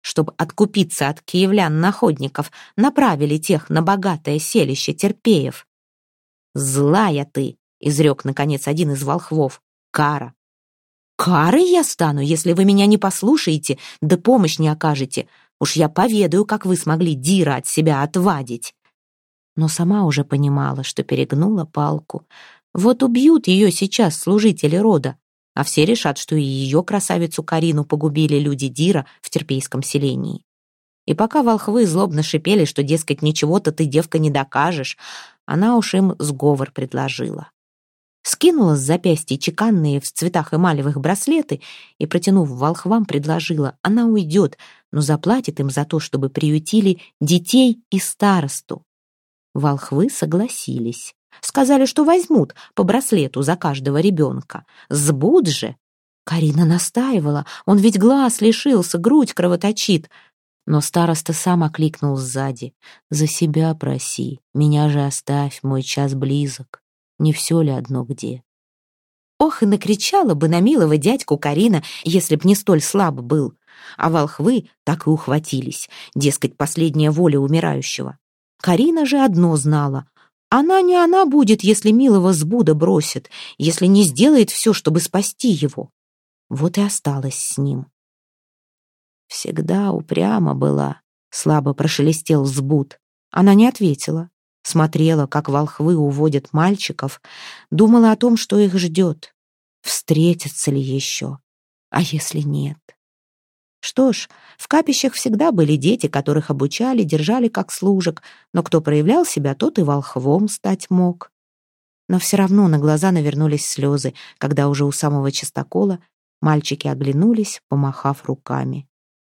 чтобы откупиться от киевлян-находников, направили тех на богатое селище Терпеев. «Злая ты!» — изрек, наконец, один из волхвов. «Кара!» «Карой я стану, если вы меня не послушаете, да помощь не окажете. Уж я поведаю, как вы смогли Дира от себя отвадить». Но сама уже понимала, что перегнула палку. Вот убьют ее сейчас служители рода, а все решат, что и ее красавицу Карину погубили люди Дира в Терпейском селении. И пока волхвы злобно шипели, что, дескать, ничего-то ты, девка, не докажешь, она уж им сговор предложила. Скинула с запястья чеканные в цветах эмалевых браслеты и, протянув волхвам, предложила: она уйдет, но заплатит им за то, чтобы приютили детей и старосту. Волхвы согласились. Сказали, что возьмут по браслету за каждого ребенка. Сбуд же. Карина настаивала, он ведь глаз лишился, грудь кровоточит. Но староста сам окликнул сзади: «За себя проси, меня же оставь, мой час близок. Не все ли одно где?» Ох, и накричала бы на милого дядьку Карина, если б не столь слаб был. А волхвы так и ухватились, дескать, последняя воля умирающего. Карина же одно знала: она не она будет, если милого Сбуда бросит, если не сделает все, чтобы спасти его. Вот и осталась с ним. «Всегда упряма была», — слабо прошелестел Сбуд. Она не ответила. Смотрела, как волхвы уводят мальчиков, думала о том, что их ждет. Встретятся ли еще? А если нет? Что ж, в капищах всегда были дети, которых обучали, держали как служек, но кто проявлял себя, тот и волхвом стать мог. Но все равно на глаза навернулись слезы, когда уже у самого чистокола мальчики оглянулись, помахав руками.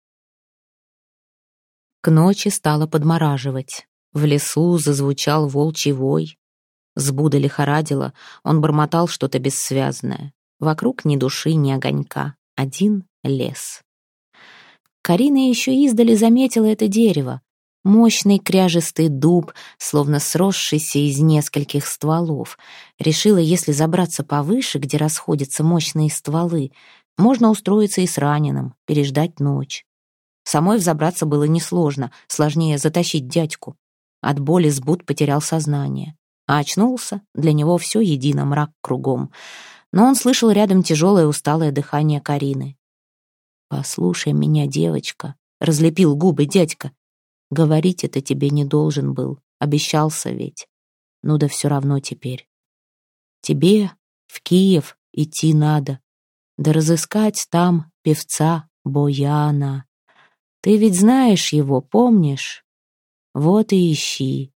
К ночи стало подмораживать. В лесу зазвучал волчий вой. Сбуда лихорадила, он бормотал что-то бессвязное. Вокруг ни души, ни огонька, один лес. Карина еще издали заметила это дерево. Мощный кряжестый дуб, словно сросшийся из нескольких стволов. Решила, если забраться повыше, где расходятся мощные стволы, можно устроиться и с раненым, переждать ночь. Самой взобраться было несложно, сложнее затащить дядьку. От боли Сбуд потерял сознание. А очнулся, для него все едино, мрак кругом. Но он слышал рядом тяжелое усталое дыхание Карины. «Послушай меня, девочка», — разлепил губы дядька. «Говорить это тебе не должен был, обещался ведь. Ну да все равно теперь. Тебе в Киев идти надо, да разыскать там певца Бояна. Ты ведь знаешь его, помнишь? Вот и ищи.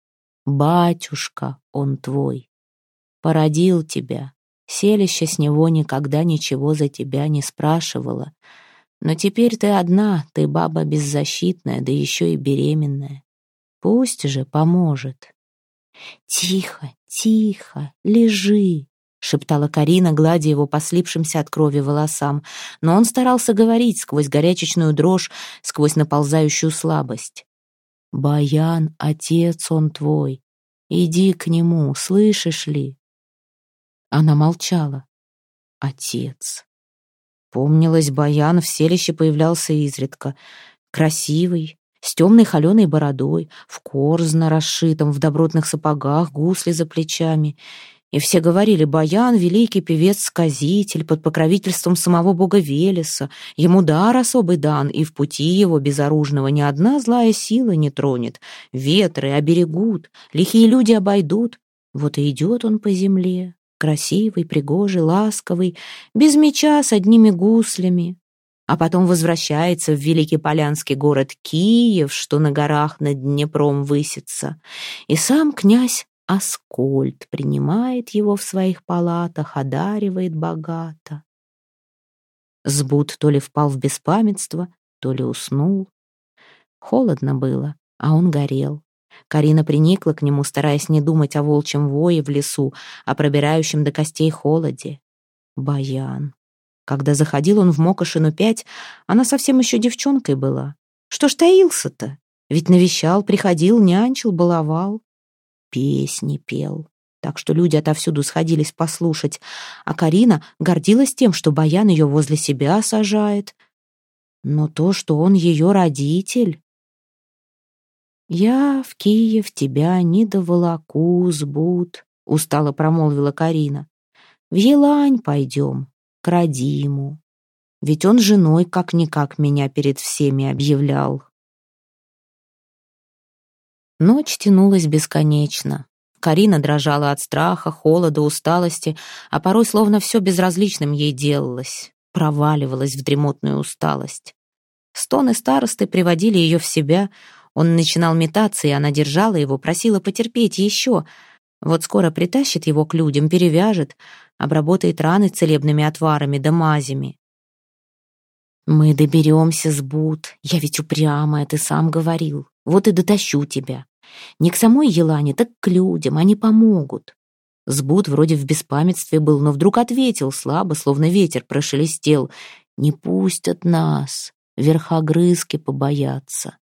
Батюшка он твой. Породил тебя. Селище с него никогда ничего за тебя не спрашивало. Но теперь ты одна, ты баба беззащитная, да еще и беременная. Пусть же поможет». «Тихо, тихо, лежи», — шептала Карина, гладя его по слипшимся от крови волосам. Но он старался говорить сквозь горячечную дрожь, сквозь наползающую слабость. «Баян, отец он твой. Иди к нему, слышишь ли?» Она молчала. Отец. Помнилось, Баян в селище появлялся изредка. Красивый, с темной холеной бородой, в корзно расшитом, в добротных сапогах, гусли за плечами. И все говорили: Баян — великий певец-сказитель, под покровительством самого бога Велеса. Ему дар особый дан, и в пути его безоружного ни одна злая сила не тронет. Ветры оберегут, лихие люди обойдут. Вот и идет он по земле, красивый, пригожий, ласковый, без меча, с одними гуслями. А потом возвращается в великий полянский город Киев, что на горах над Днепром высится. И сам князь Аскольд принимает его в своих палатах, одаривает богато. Сбуд то ли впал в беспамятство, то ли уснул. Холодно было, а он горел. Карина приникла к нему, стараясь не думать о волчьем вое в лесу, о пробирающем до костей холоде. Баян. Когда заходил он в Мокошину 5, она совсем еще девчонкой была. Что ж таился-то? Ведь навещал, приходил, нянчил, баловал. Песни пел, так что люди отовсюду сходились послушать, а Карина гордилась тем, что Баян ее возле себя сажает. Но то, что он ее родитель... «Я в Киев тебя не доволоку, Сбуд», — устало промолвила Карина. «В Елань пойдем, к Радиму. Ведь он женой как-никак меня перед всеми объявлял». Ночь тянулась бесконечно. Карина дрожала от страха, холода, усталости, а порой словно все безразличным ей делалось, проваливалась в дремотную усталость. Стоны старосты приводили ее в себя. Он начинал метаться, и она держала его, просила потерпеть еще. Вот скоро притащит его к людям, перевяжет, обработает раны целебными отварами да мазями. «Мы доберемся, Сбуд, я ведь упрямая, ты сам говорил. Вот и дотащу тебя. Не к самой Елане, так к людям, они помогут». Сбуд вроде в беспамятстве был, но вдруг ответил слабо, словно ветер прошелестел. «Не пустят нас, верхогрызки побоятся».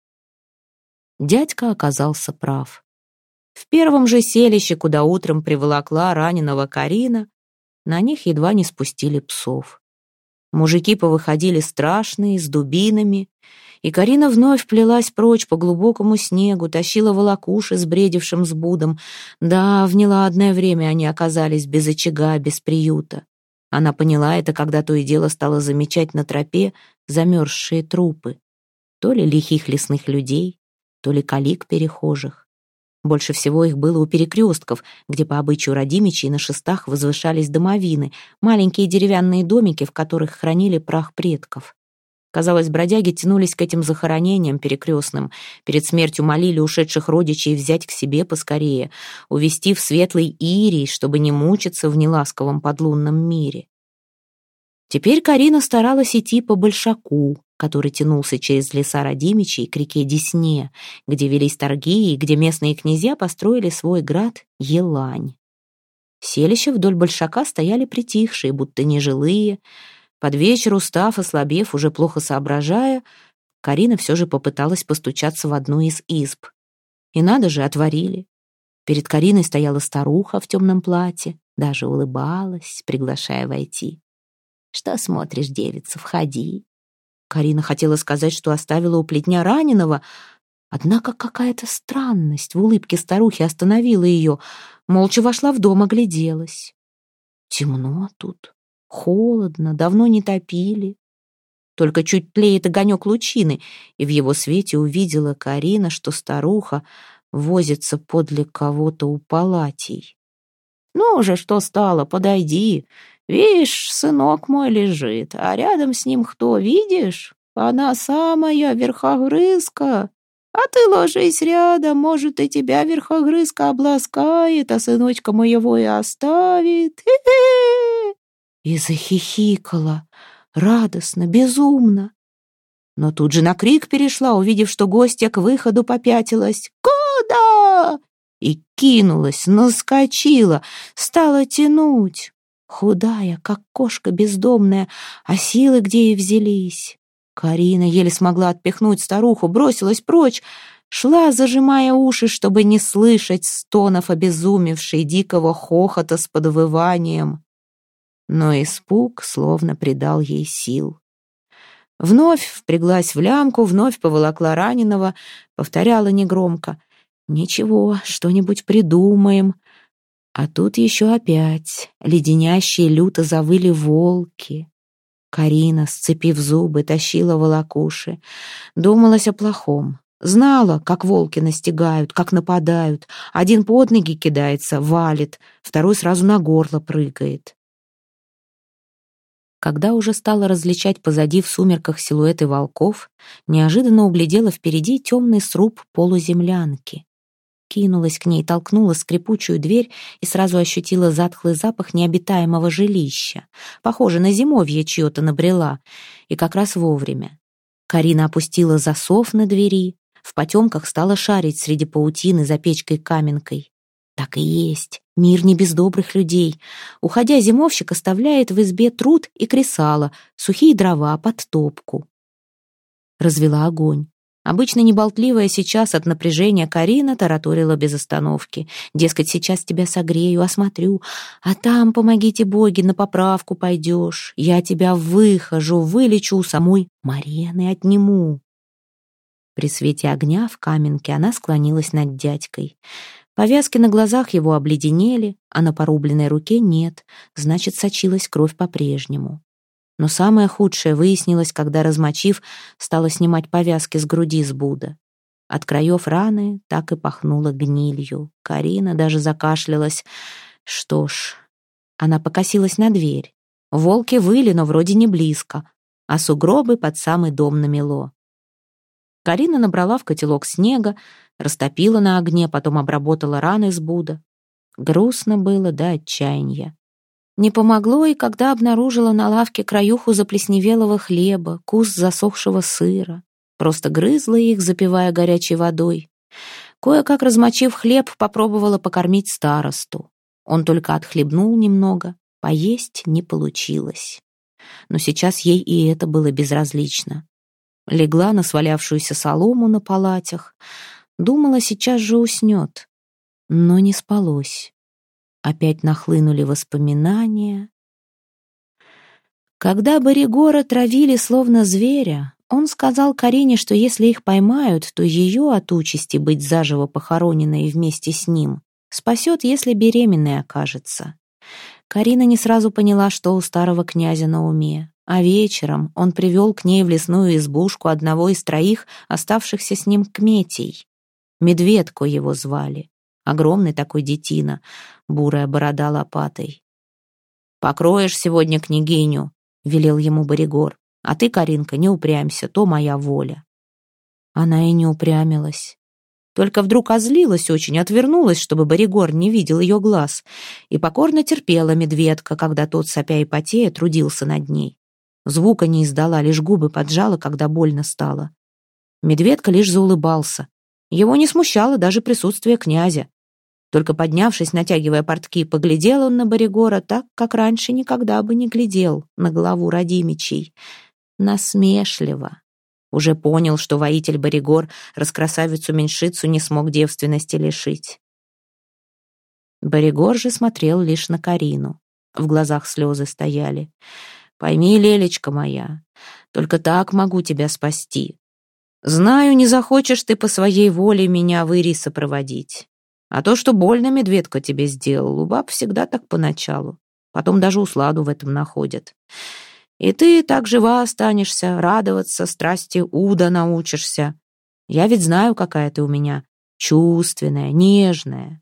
Дядька оказался прав. В первом же селище, куда утром приволокла раненого Карина, на них едва не спустили псов. Мужики повыходили страшные, с дубинами, и Карина вновь плелась прочь по глубокому снегу, тащила волокуши с бредившим Сбудом. Да, в неладное время они оказались без очага, без приюта. Она поняла это, когда то и дело стала замечать на тропе замерзшие трупы. То ли лихих лесных людей, то ли калик перехожих. Больше всего их было у перекрестков, где по обычаю Радимичей на шестах возвышались домовины, маленькие деревянные домики, в которых хранили прах предков. Казалось, бродяги тянулись к этим захоронениям перекрестным, перед смертью молили ушедших родичей взять к себе поскорее, увести в светлый Ирий, чтобы не мучиться в неласковом подлунном мире. Теперь Карина старалась идти по Большаку, который тянулся через леса Радимичей к реке Десне, где велись торги и где местные князья построили свой град Елань. Селища вдоль Большака стояли притихшие, будто нежилые. Под вечер, устав, ослабев, уже плохо соображая, Карина все же попыталась постучаться в одну из изб. И надо же, отворили. Перед Кариной стояла старуха в темном платье, даже улыбалась, приглашая войти. «Что смотришь, девица, входи». Карина хотела сказать, что оставила у плетня раненого, однако какая-то странность в улыбке старухи остановила ее. Молча вошла в дом, огляделась. Темно тут, холодно, давно не топили. Только чуть тлеет огонек лучины, и в его свете увидела Карина, что старуха возится подле кого-то у палатей. «Ну же, что стало, подойди. Видишь, сынок мой лежит, а рядом с ним кто, видишь? Она самая верхогрызка. А ты ложись рядом, может, и тебя верхогрызка обласкает, а сыночка моего и оставит. Хе-хе!» И захихикала, радостно, безумно. Но тут же на крик перешла, увидев, что гостья к выходу попятилась. «Куда?» И кинулась, наскочила, стала тянуть. Худая, как кошка бездомная, а силы где и взялись. Карина еле смогла отпихнуть старуху, бросилась прочь, шла, зажимая уши, чтобы не слышать стонов обезумевшей дикого хохота с подвыванием. Но испуг словно придал ей сил. Вновь впряглась в лямку, вновь поволокла раненого, повторяла негромко: «Ничего, что-нибудь придумаем». А тут еще опять леденящие люто завыли волки. Карина, сцепив зубы, тащила волокуши. Думалась о плохом. Знала, как волки настигают, как нападают. Один под ноги кидается, валит, второй сразу на горло прыгает. Когда уже стала различать позади в сумерках силуэты волков, неожиданно углядела впереди темный сруб полуземлянки. Кинулась к ней, толкнула скрипучую дверь и сразу ощутила затхлый запах необитаемого жилища. Похоже, на зимовье чье-то набрела. И как раз вовремя. Карина опустила засов на двери, в потемках стала шарить среди паутины за печкой-каменкой. Так и есть, мир не без добрых людей. Уходя, зимовщик оставляет в избе труд и кресало, сухие дрова под топку. Развела огонь. Обычно неболтливая сейчас от напряжения Карина тараторила без остановки. Дескать, сейчас тебя согрею, осмотрю, а там, помогите боги, на поправку пойдешь. Я тебя выхожу, вылечу у самой Марены отниму. При свете огня в каменке она склонилась над дядькой. Повязки на глазах его обледенели, а на порубленной руке нет, значит, сочилась кровь по-прежнему. Но самое худшее выяснилось, когда, размочив, стала снимать повязки с груди Сбуда. От краев раны так и пахнуло гнилью. Карина даже закашлялась. Что ж, она покосилась на дверь. Волки выли, но вроде не близко, а сугробы под самый дом намело. Карина набрала в котелок снега, растопила на огне, потом обработала раны Сбуда. Грустно было до отчаяния. Не помогло и когда обнаружила на лавке краюху заплесневелого хлеба, кус засохшего сыра. Просто грызла их, запивая горячей водой. Кое-как размочив хлеб, попробовала покормить старосту. Он только отхлебнул немного, поесть не получилось. Но сейчас ей и это было безразлично. Легла на свалявшуюся солому на палатях. Думала, сейчас же уснет. Но не спалось. Опять нахлынули воспоминания. Когда Боригора травили словно зверя, он сказал Карине, что если их поймают, то ее от участи быть заживо похороненной вместе с ним спасет, если беременной окажется. Карина не сразу поняла, что у старого князя на уме, а вечером он привел к ней в лесную избушку одного из троих оставшихся с ним кметей. Медведко его звали. Огромный такой детина, бурая борода лопатой. «Покроешь сегодня княгиню», — велел ему Боригор. «А ты, Каринка, не упрямься, то моя воля». Она и не упрямилась. Только вдруг озлилась очень, отвернулась, чтобы Боригор не видел ее глаз, и покорно терпела медведка, когда тот, сопя и потея, трудился над ней. Звука не издала, лишь губы поджала, когда больно стало. Медведка лишь заулыбался. Его не смущало даже присутствие князя. Только поднявшись, натягивая портки, поглядел он на Боригора так, как раньше никогда бы не глядел на главу родимичей. Насмешливо. Уже понял, что воитель Боригор раскрасавицу-меньшицу не смог девственности лишить. Боригор же смотрел лишь на Карину. В глазах слезы стояли. «Пойми, Лелечка моя, только так могу тебя спасти. Знаю, не захочешь ты по своей воле меня в Ири сопроводить. А то, что больно медведка тебе сделал, у баб всегда так поначалу. Потом даже усладу в этом находят. И ты так жива останешься, радоваться страсти уда научишься. Я ведь знаю, какая ты у меня чувственная, нежная».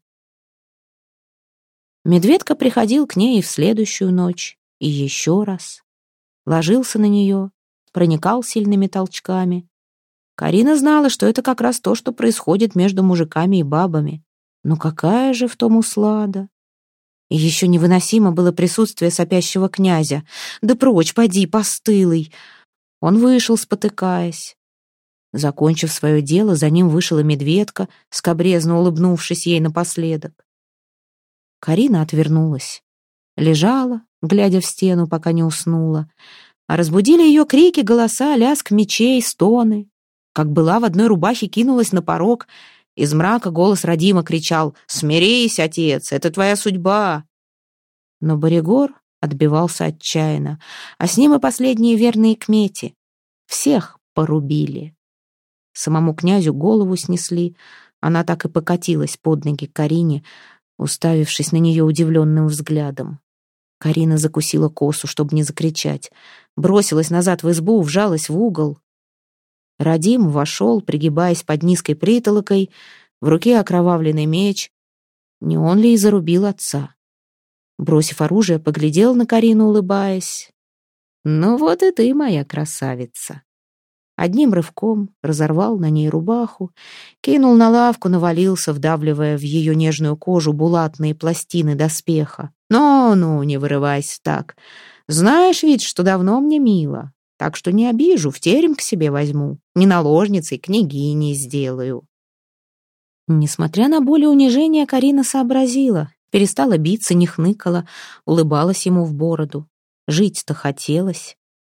Медведка приходил к ней и в следующую ночь, и еще раз. Ложился на нее, проникал сильными толчками. Карина знала, что это как раз то, что происходит между мужиками и бабами. Но какая же в том услада? И еще невыносимо было присутствие сопящего князя. «Да прочь, поди, постылый!» Он вышел, спотыкаясь. Закончив свое дело, за ним вышла медведка, скабрезно улыбнувшись ей напоследок. Карина отвернулась. Лежала, глядя в стену, пока не уснула. А разбудили ее крики, голоса, лязг мечей, стоны. Как была в одной рубахе, кинулась на порог. Из мрака голос Радима кричал: «Смирись, отец, это твоя судьба!» Но Боригор отбивался отчаянно, а с ним и последние верные кмети. Всех порубили. Самому князю голову снесли, она так и покатилась под ноги Карине, уставившись на нее удивленным взглядом. Карина закусила косу, чтобы не закричать, бросилась назад в избу, вжалась в угол. Радим вошел, пригибаясь под низкой притолокой, в руке окровавленный меч. Не он ли и зарубил отца? Бросив оружие, поглядел на Карину, улыбаясь. «Ну вот и ты, моя красавица!» Одним рывком разорвал на ней рубаху, кинул на лавку, навалился, вдавливая в ее нежную кожу булатные пластины доспеха. «Ну-ну, не вырывайся так. Знаешь ведь, что давно мне мило. Так что не обижу, в терем к себе возьму, не наложницей, княгиней сделаю». Несмотря на боль и унижение, Карина сообразила, перестала биться, не хныкала, улыбалась ему в бороду. Жить-то хотелось.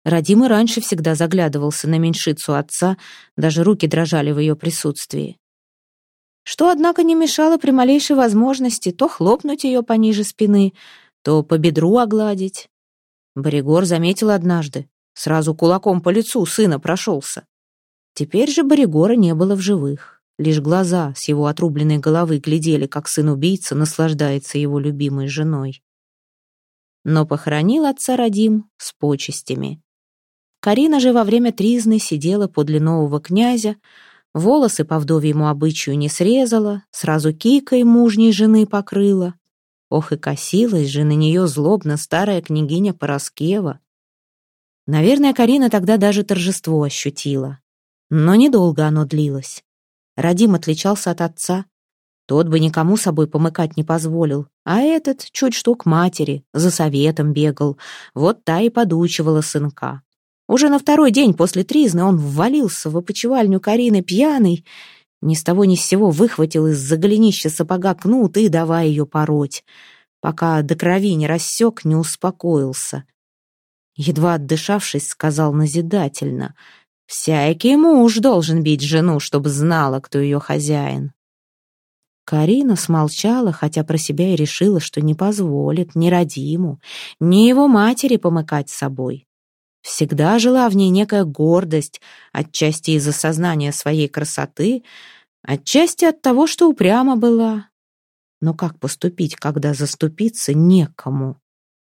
Радим и раньше всегда заглядывался на меньшицу отца, даже руки дрожали в ее присутствии. Что, однако, не мешало при малейшей возможности то хлопнуть ее пониже спины, то по бедру огладить. Боригор заметил однажды, сразу кулаком по лицу сына прошелся. Теперь же Боригора не было в живых. Лишь глаза с его отрубленной головы глядели, как сын-убийца наслаждается его любимой женой. Но похоронил отца Радим с почестями. Карина же во время тризны сидела подле нового князя, волосы по вдовьему обычаю не срезала, сразу кикой мужней жены покрыла. Ох, и косилась же на нее злобно старая княгиня Пороскева. Наверное, Карина тогда даже торжество ощутила. Но недолго оно длилось. Радим отличался от отца. Тот бы никому собой помыкать не позволил, а этот чуть что к матери, за советом бегал. Вот та и подучивала сынка. Уже на второй день после тризны он ввалился в опочивальню Карины пьяный, ни с того ни с сего выхватил из-за голенища сапога кнут и давай ее пороть, пока до крови не рассек, не успокоился. Едва отдышавшись, сказал назидательно: «Всякий муж должен бить жену, чтобы знала, кто ее хозяин». Карина смолчала, хотя про себя и решила, что не позволит ни Радиму, ни его матери помыкать собой. Всегда жила в ней некая гордость, отчасти из-за сознания своей красоты, отчасти от того, что упряма была. Но как поступить, когда заступиться некому?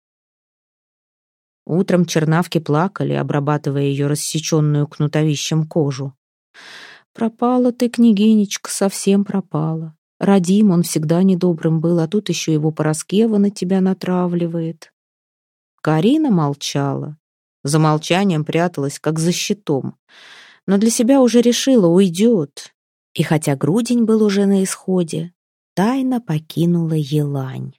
Утром чернавки плакали, обрабатывая ее рассеченную кнутовищем кожу. «Пропала ты, княгинечка, совсем пропала. Радим, он всегда недобрым был, а тут еще его Пороскева на тебя натравливает». Карина молчала. За молчанием пряталась, как за щитом. Но для себя уже решила, уйдет. И хотя грудень был уже на исходе, тайно покинула Елань.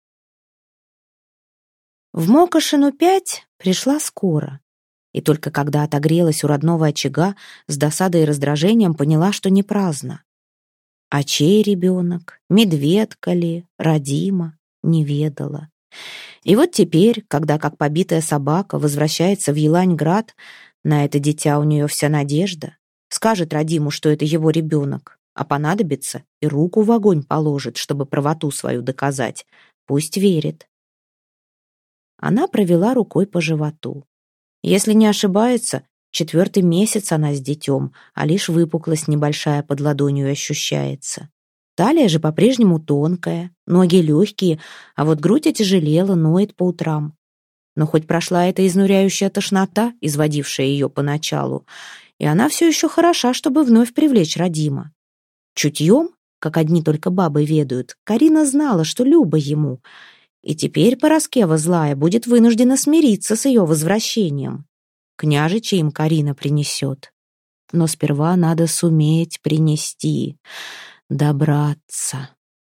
В Мокошину 5 пришла скоро. И только когда отогрелась у родного очага, с досадой и раздражением поняла, что не праздно. А чей ребенок, медведка ли, Радима, не ведала. И вот теперь, когда, как побитая собака, возвращается в Елань-град, на это дитя у нее вся надежда. Скажет Радиму, что это его ребенок, а понадобится и руку в огонь положит, чтобы правоту свою доказать. Пусть верит. Она провела рукой по животу. Если не ошибается, 4-й месяц она с детем, а лишь выпуклость небольшая под ладонью ощущается. Талия же по-прежнему тонкая, ноги легкие, а вот грудь отяжелела, ноет по утрам. Но хоть прошла эта изнуряющая тошнота, изводившая ее поначалу, и она все еще хороша, чтобы вновь привлечь Радима. Чутьем, как одни только бабы ведают, Карина знала, что Люба ему, и теперь Пороскева злая будет вынуждена смириться с ее возвращением. Княжича им Карина принесет. Но сперва надо суметь принести, добраться.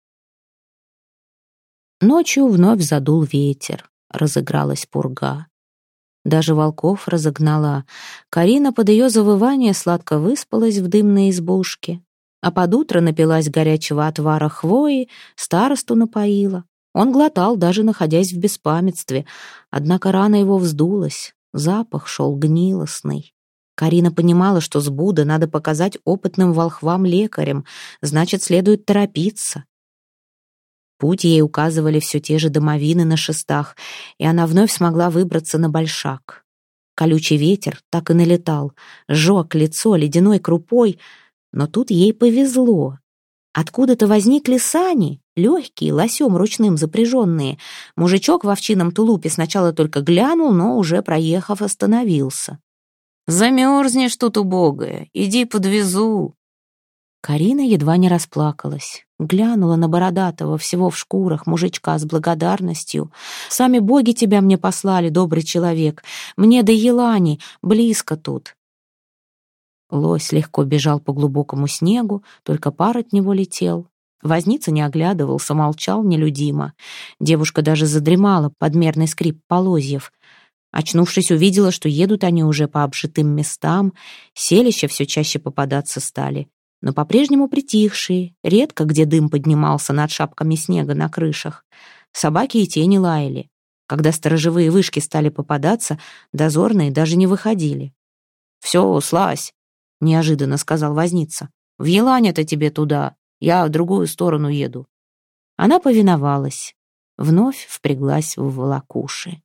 Ночью вновь задул ветер, разыгралась пурга. Даже волков разогнала. Карина под ее завывание сладко выспалась в дымной избушке, а под утро напилась горячего отвара хвои, старосту напоила. Он глотал, даже находясь в беспамятстве, однако рана его вздулась, запах шел гнилостный. Карина понимала, что сбуда надо показать опытным волхвам-лекарям, значит, следует торопиться. Путь ей указывали все те же домовины на шестах, и она вновь смогла выбраться на большак. Колючий ветер так и налетал, сжег лицо ледяной крупой, но тут ей повезло. Откуда-то возникли сани, легкие, лосем ручным запряженные. Мужичок в овчинном тулупе сначала только глянул, но уже, проехав, остановился. «Замерзнешь тут, убогая, иди подвезу». Карина едва не расплакалась. Глянула на бородатого, всего в шкурах, мужичка с благодарностью. «Сами боги тебя мне послали, добрый человек. Мне до Елани, близко тут». Лось легко бежал по глубокому снегу, только пар от него летел. Возница не оглядывался, молчал нелюдимо. Девушка даже задремала под мерный скрип полозьев. Очнувшись, увидела, что едут они уже по обжитым местам, селища все чаще попадаться стали, но по-прежнему притихшие, редко где дым поднимался над шапками снега на крышах. Собаки и те не лаяли. Когда сторожевые вышки стали попадаться, дозорные даже не выходили. «Все, слазь», — неожиданно сказал возница. «В Елань-то тебе туда, я в другую сторону еду». Она повиновалась, вновь впряглась в волокуши.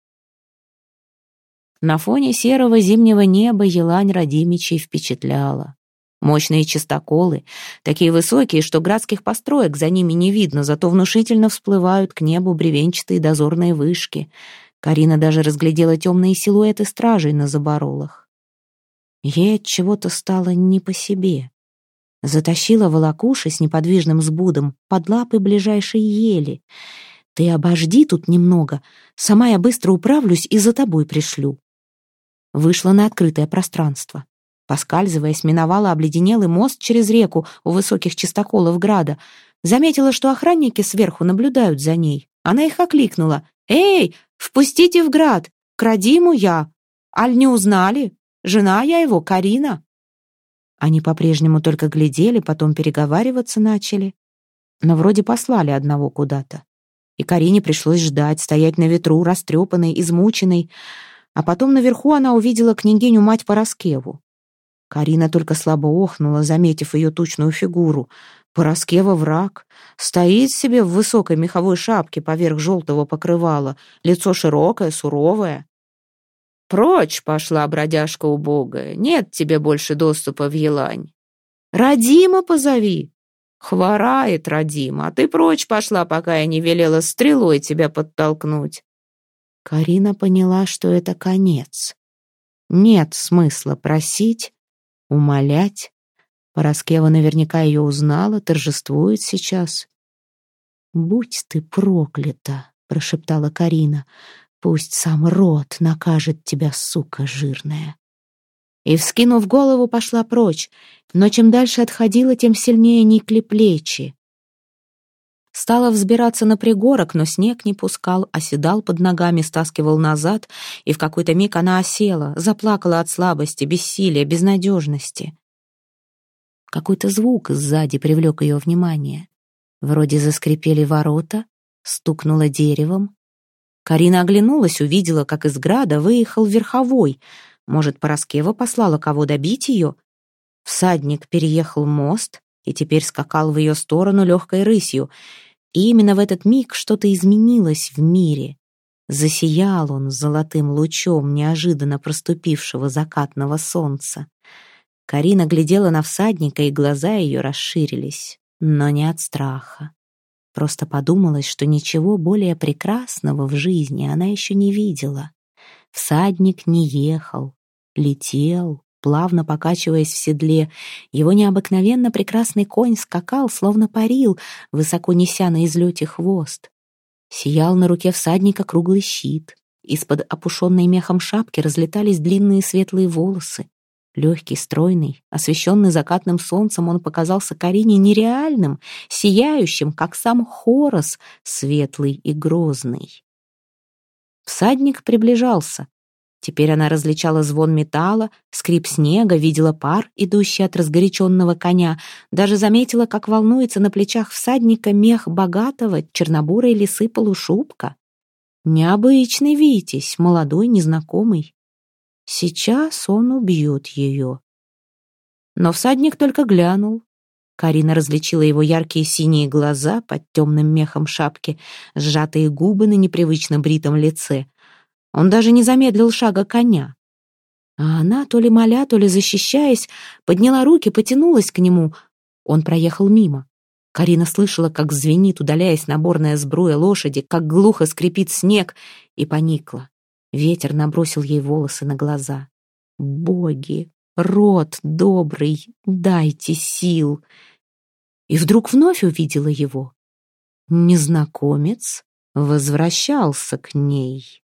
На фоне серого зимнего неба Елань Радимичей впечатляла. Мощные частоколы, такие высокие, что градских построек за ними не видно, зато внушительно всплывают к небу бревенчатые дозорные вышки. Карина даже разглядела темные силуэты стражей на заборолах. Ей от чего-то стало не по себе. Затащила волокуши с неподвижным сбудом под лапы ближайшей ели. «Ты обожди тут немного, сама я быстро управлюсь и за тобой пришлю». Вышла на открытое пространство. Поскальзываясь, миновала обледенелый мост через реку у высоких чистоколов града. Заметила, что охранники сверху наблюдают за ней. Она их окликнула. «Эй, впустите в град! К Радиму я! Аль не узнали? Жена я его, Карина!» Они по-прежнему только глядели, потом переговариваться начали. Но вроде послали одного куда-то. И Карине пришлось ждать, стоять на ветру, растрепанной, измученной. А потом наверху она увидела княгиню-мать Параскеву. Карина только слабо охнула, заметив ее тучную фигуру. Параскева враг. Стоит себе в высокой меховой шапке поверх желтого покрывала. Лицо широкое, суровое. «Прочь пошла, бродяжка убогая. Нет тебе больше доступа в Елань. Радима позови!» «Хворает Радима, а ты прочь пошла, пока я не велела стрелой тебя подтолкнуть». Карина поняла, что это конец. Нет смысла просить, умолять. Параскева наверняка ее узнала, торжествует сейчас. «Будь ты проклята!» — прошептала Карина. «Пусть сам род накажет тебя, сука жирная». И, вскинув голову, пошла прочь, но чем дальше отходила, тем сильнее никли плечи. Стала взбираться на пригорок, но снег не пускал, оседал под ногами, стаскивал назад, и в какой-то миг она осела, заплакала от слабости, бессилия, безнадежности. Какой-то звук сзади привлек ее внимание. Вроде заскрипели ворота, стукнуло деревом. Карина оглянулась, увидела, как из града выехал верховой. Может, Параскева послала кого добить ее? Всадник переехал мост и теперь скакал в ее сторону легкой рысью. И именно в этот миг что-то изменилось в мире. Засиял он золотым лучом неожиданно проступившего закатного солнца. Карина глядела на всадника, и глаза ее расширились, но не от страха. Просто подумалось, что ничего более прекрасного в жизни она еще не видела. Всадник не ехал, летел, плавно покачиваясь в седле. Его необыкновенно прекрасный конь скакал, словно парил, высоко неся на излете хвост. Сиял на руке всадника круглый щит. Из-под опушенной мехом шапки разлетались длинные светлые волосы. Легкий, стройный, освещенный закатным солнцем, он показался Карине нереальным, сияющим, как сам Хорос, светлый и грозный. Всадник приближался. Теперь она различала звон металла, скрип снега, видела пар, идущий от разгоряченного коня, даже заметила, как волнуется на плечах всадника мех богатого чернобурой лисы полушубка. Необычный витязь, молодой, незнакомый. Сейчас он убьет ее. Но всадник только глянул. Карина различила его яркие синие глаза под темным мехом шапки, сжатые губы на непривычно бритом лице. Он даже не замедлил шага коня. А она, то ли моля, то ли защищаясь, подняла руки, потянулась к нему. Он проехал мимо. Карина слышала, как звенит, удаляясь наборная сбруя лошади, как глухо скрипит снег, и поникла. Ветер набросил ей волосы на глаза. «Боги, род добрый, дайте сил!» И вдруг вновь увидела его. Незнакомец возвращался к ней.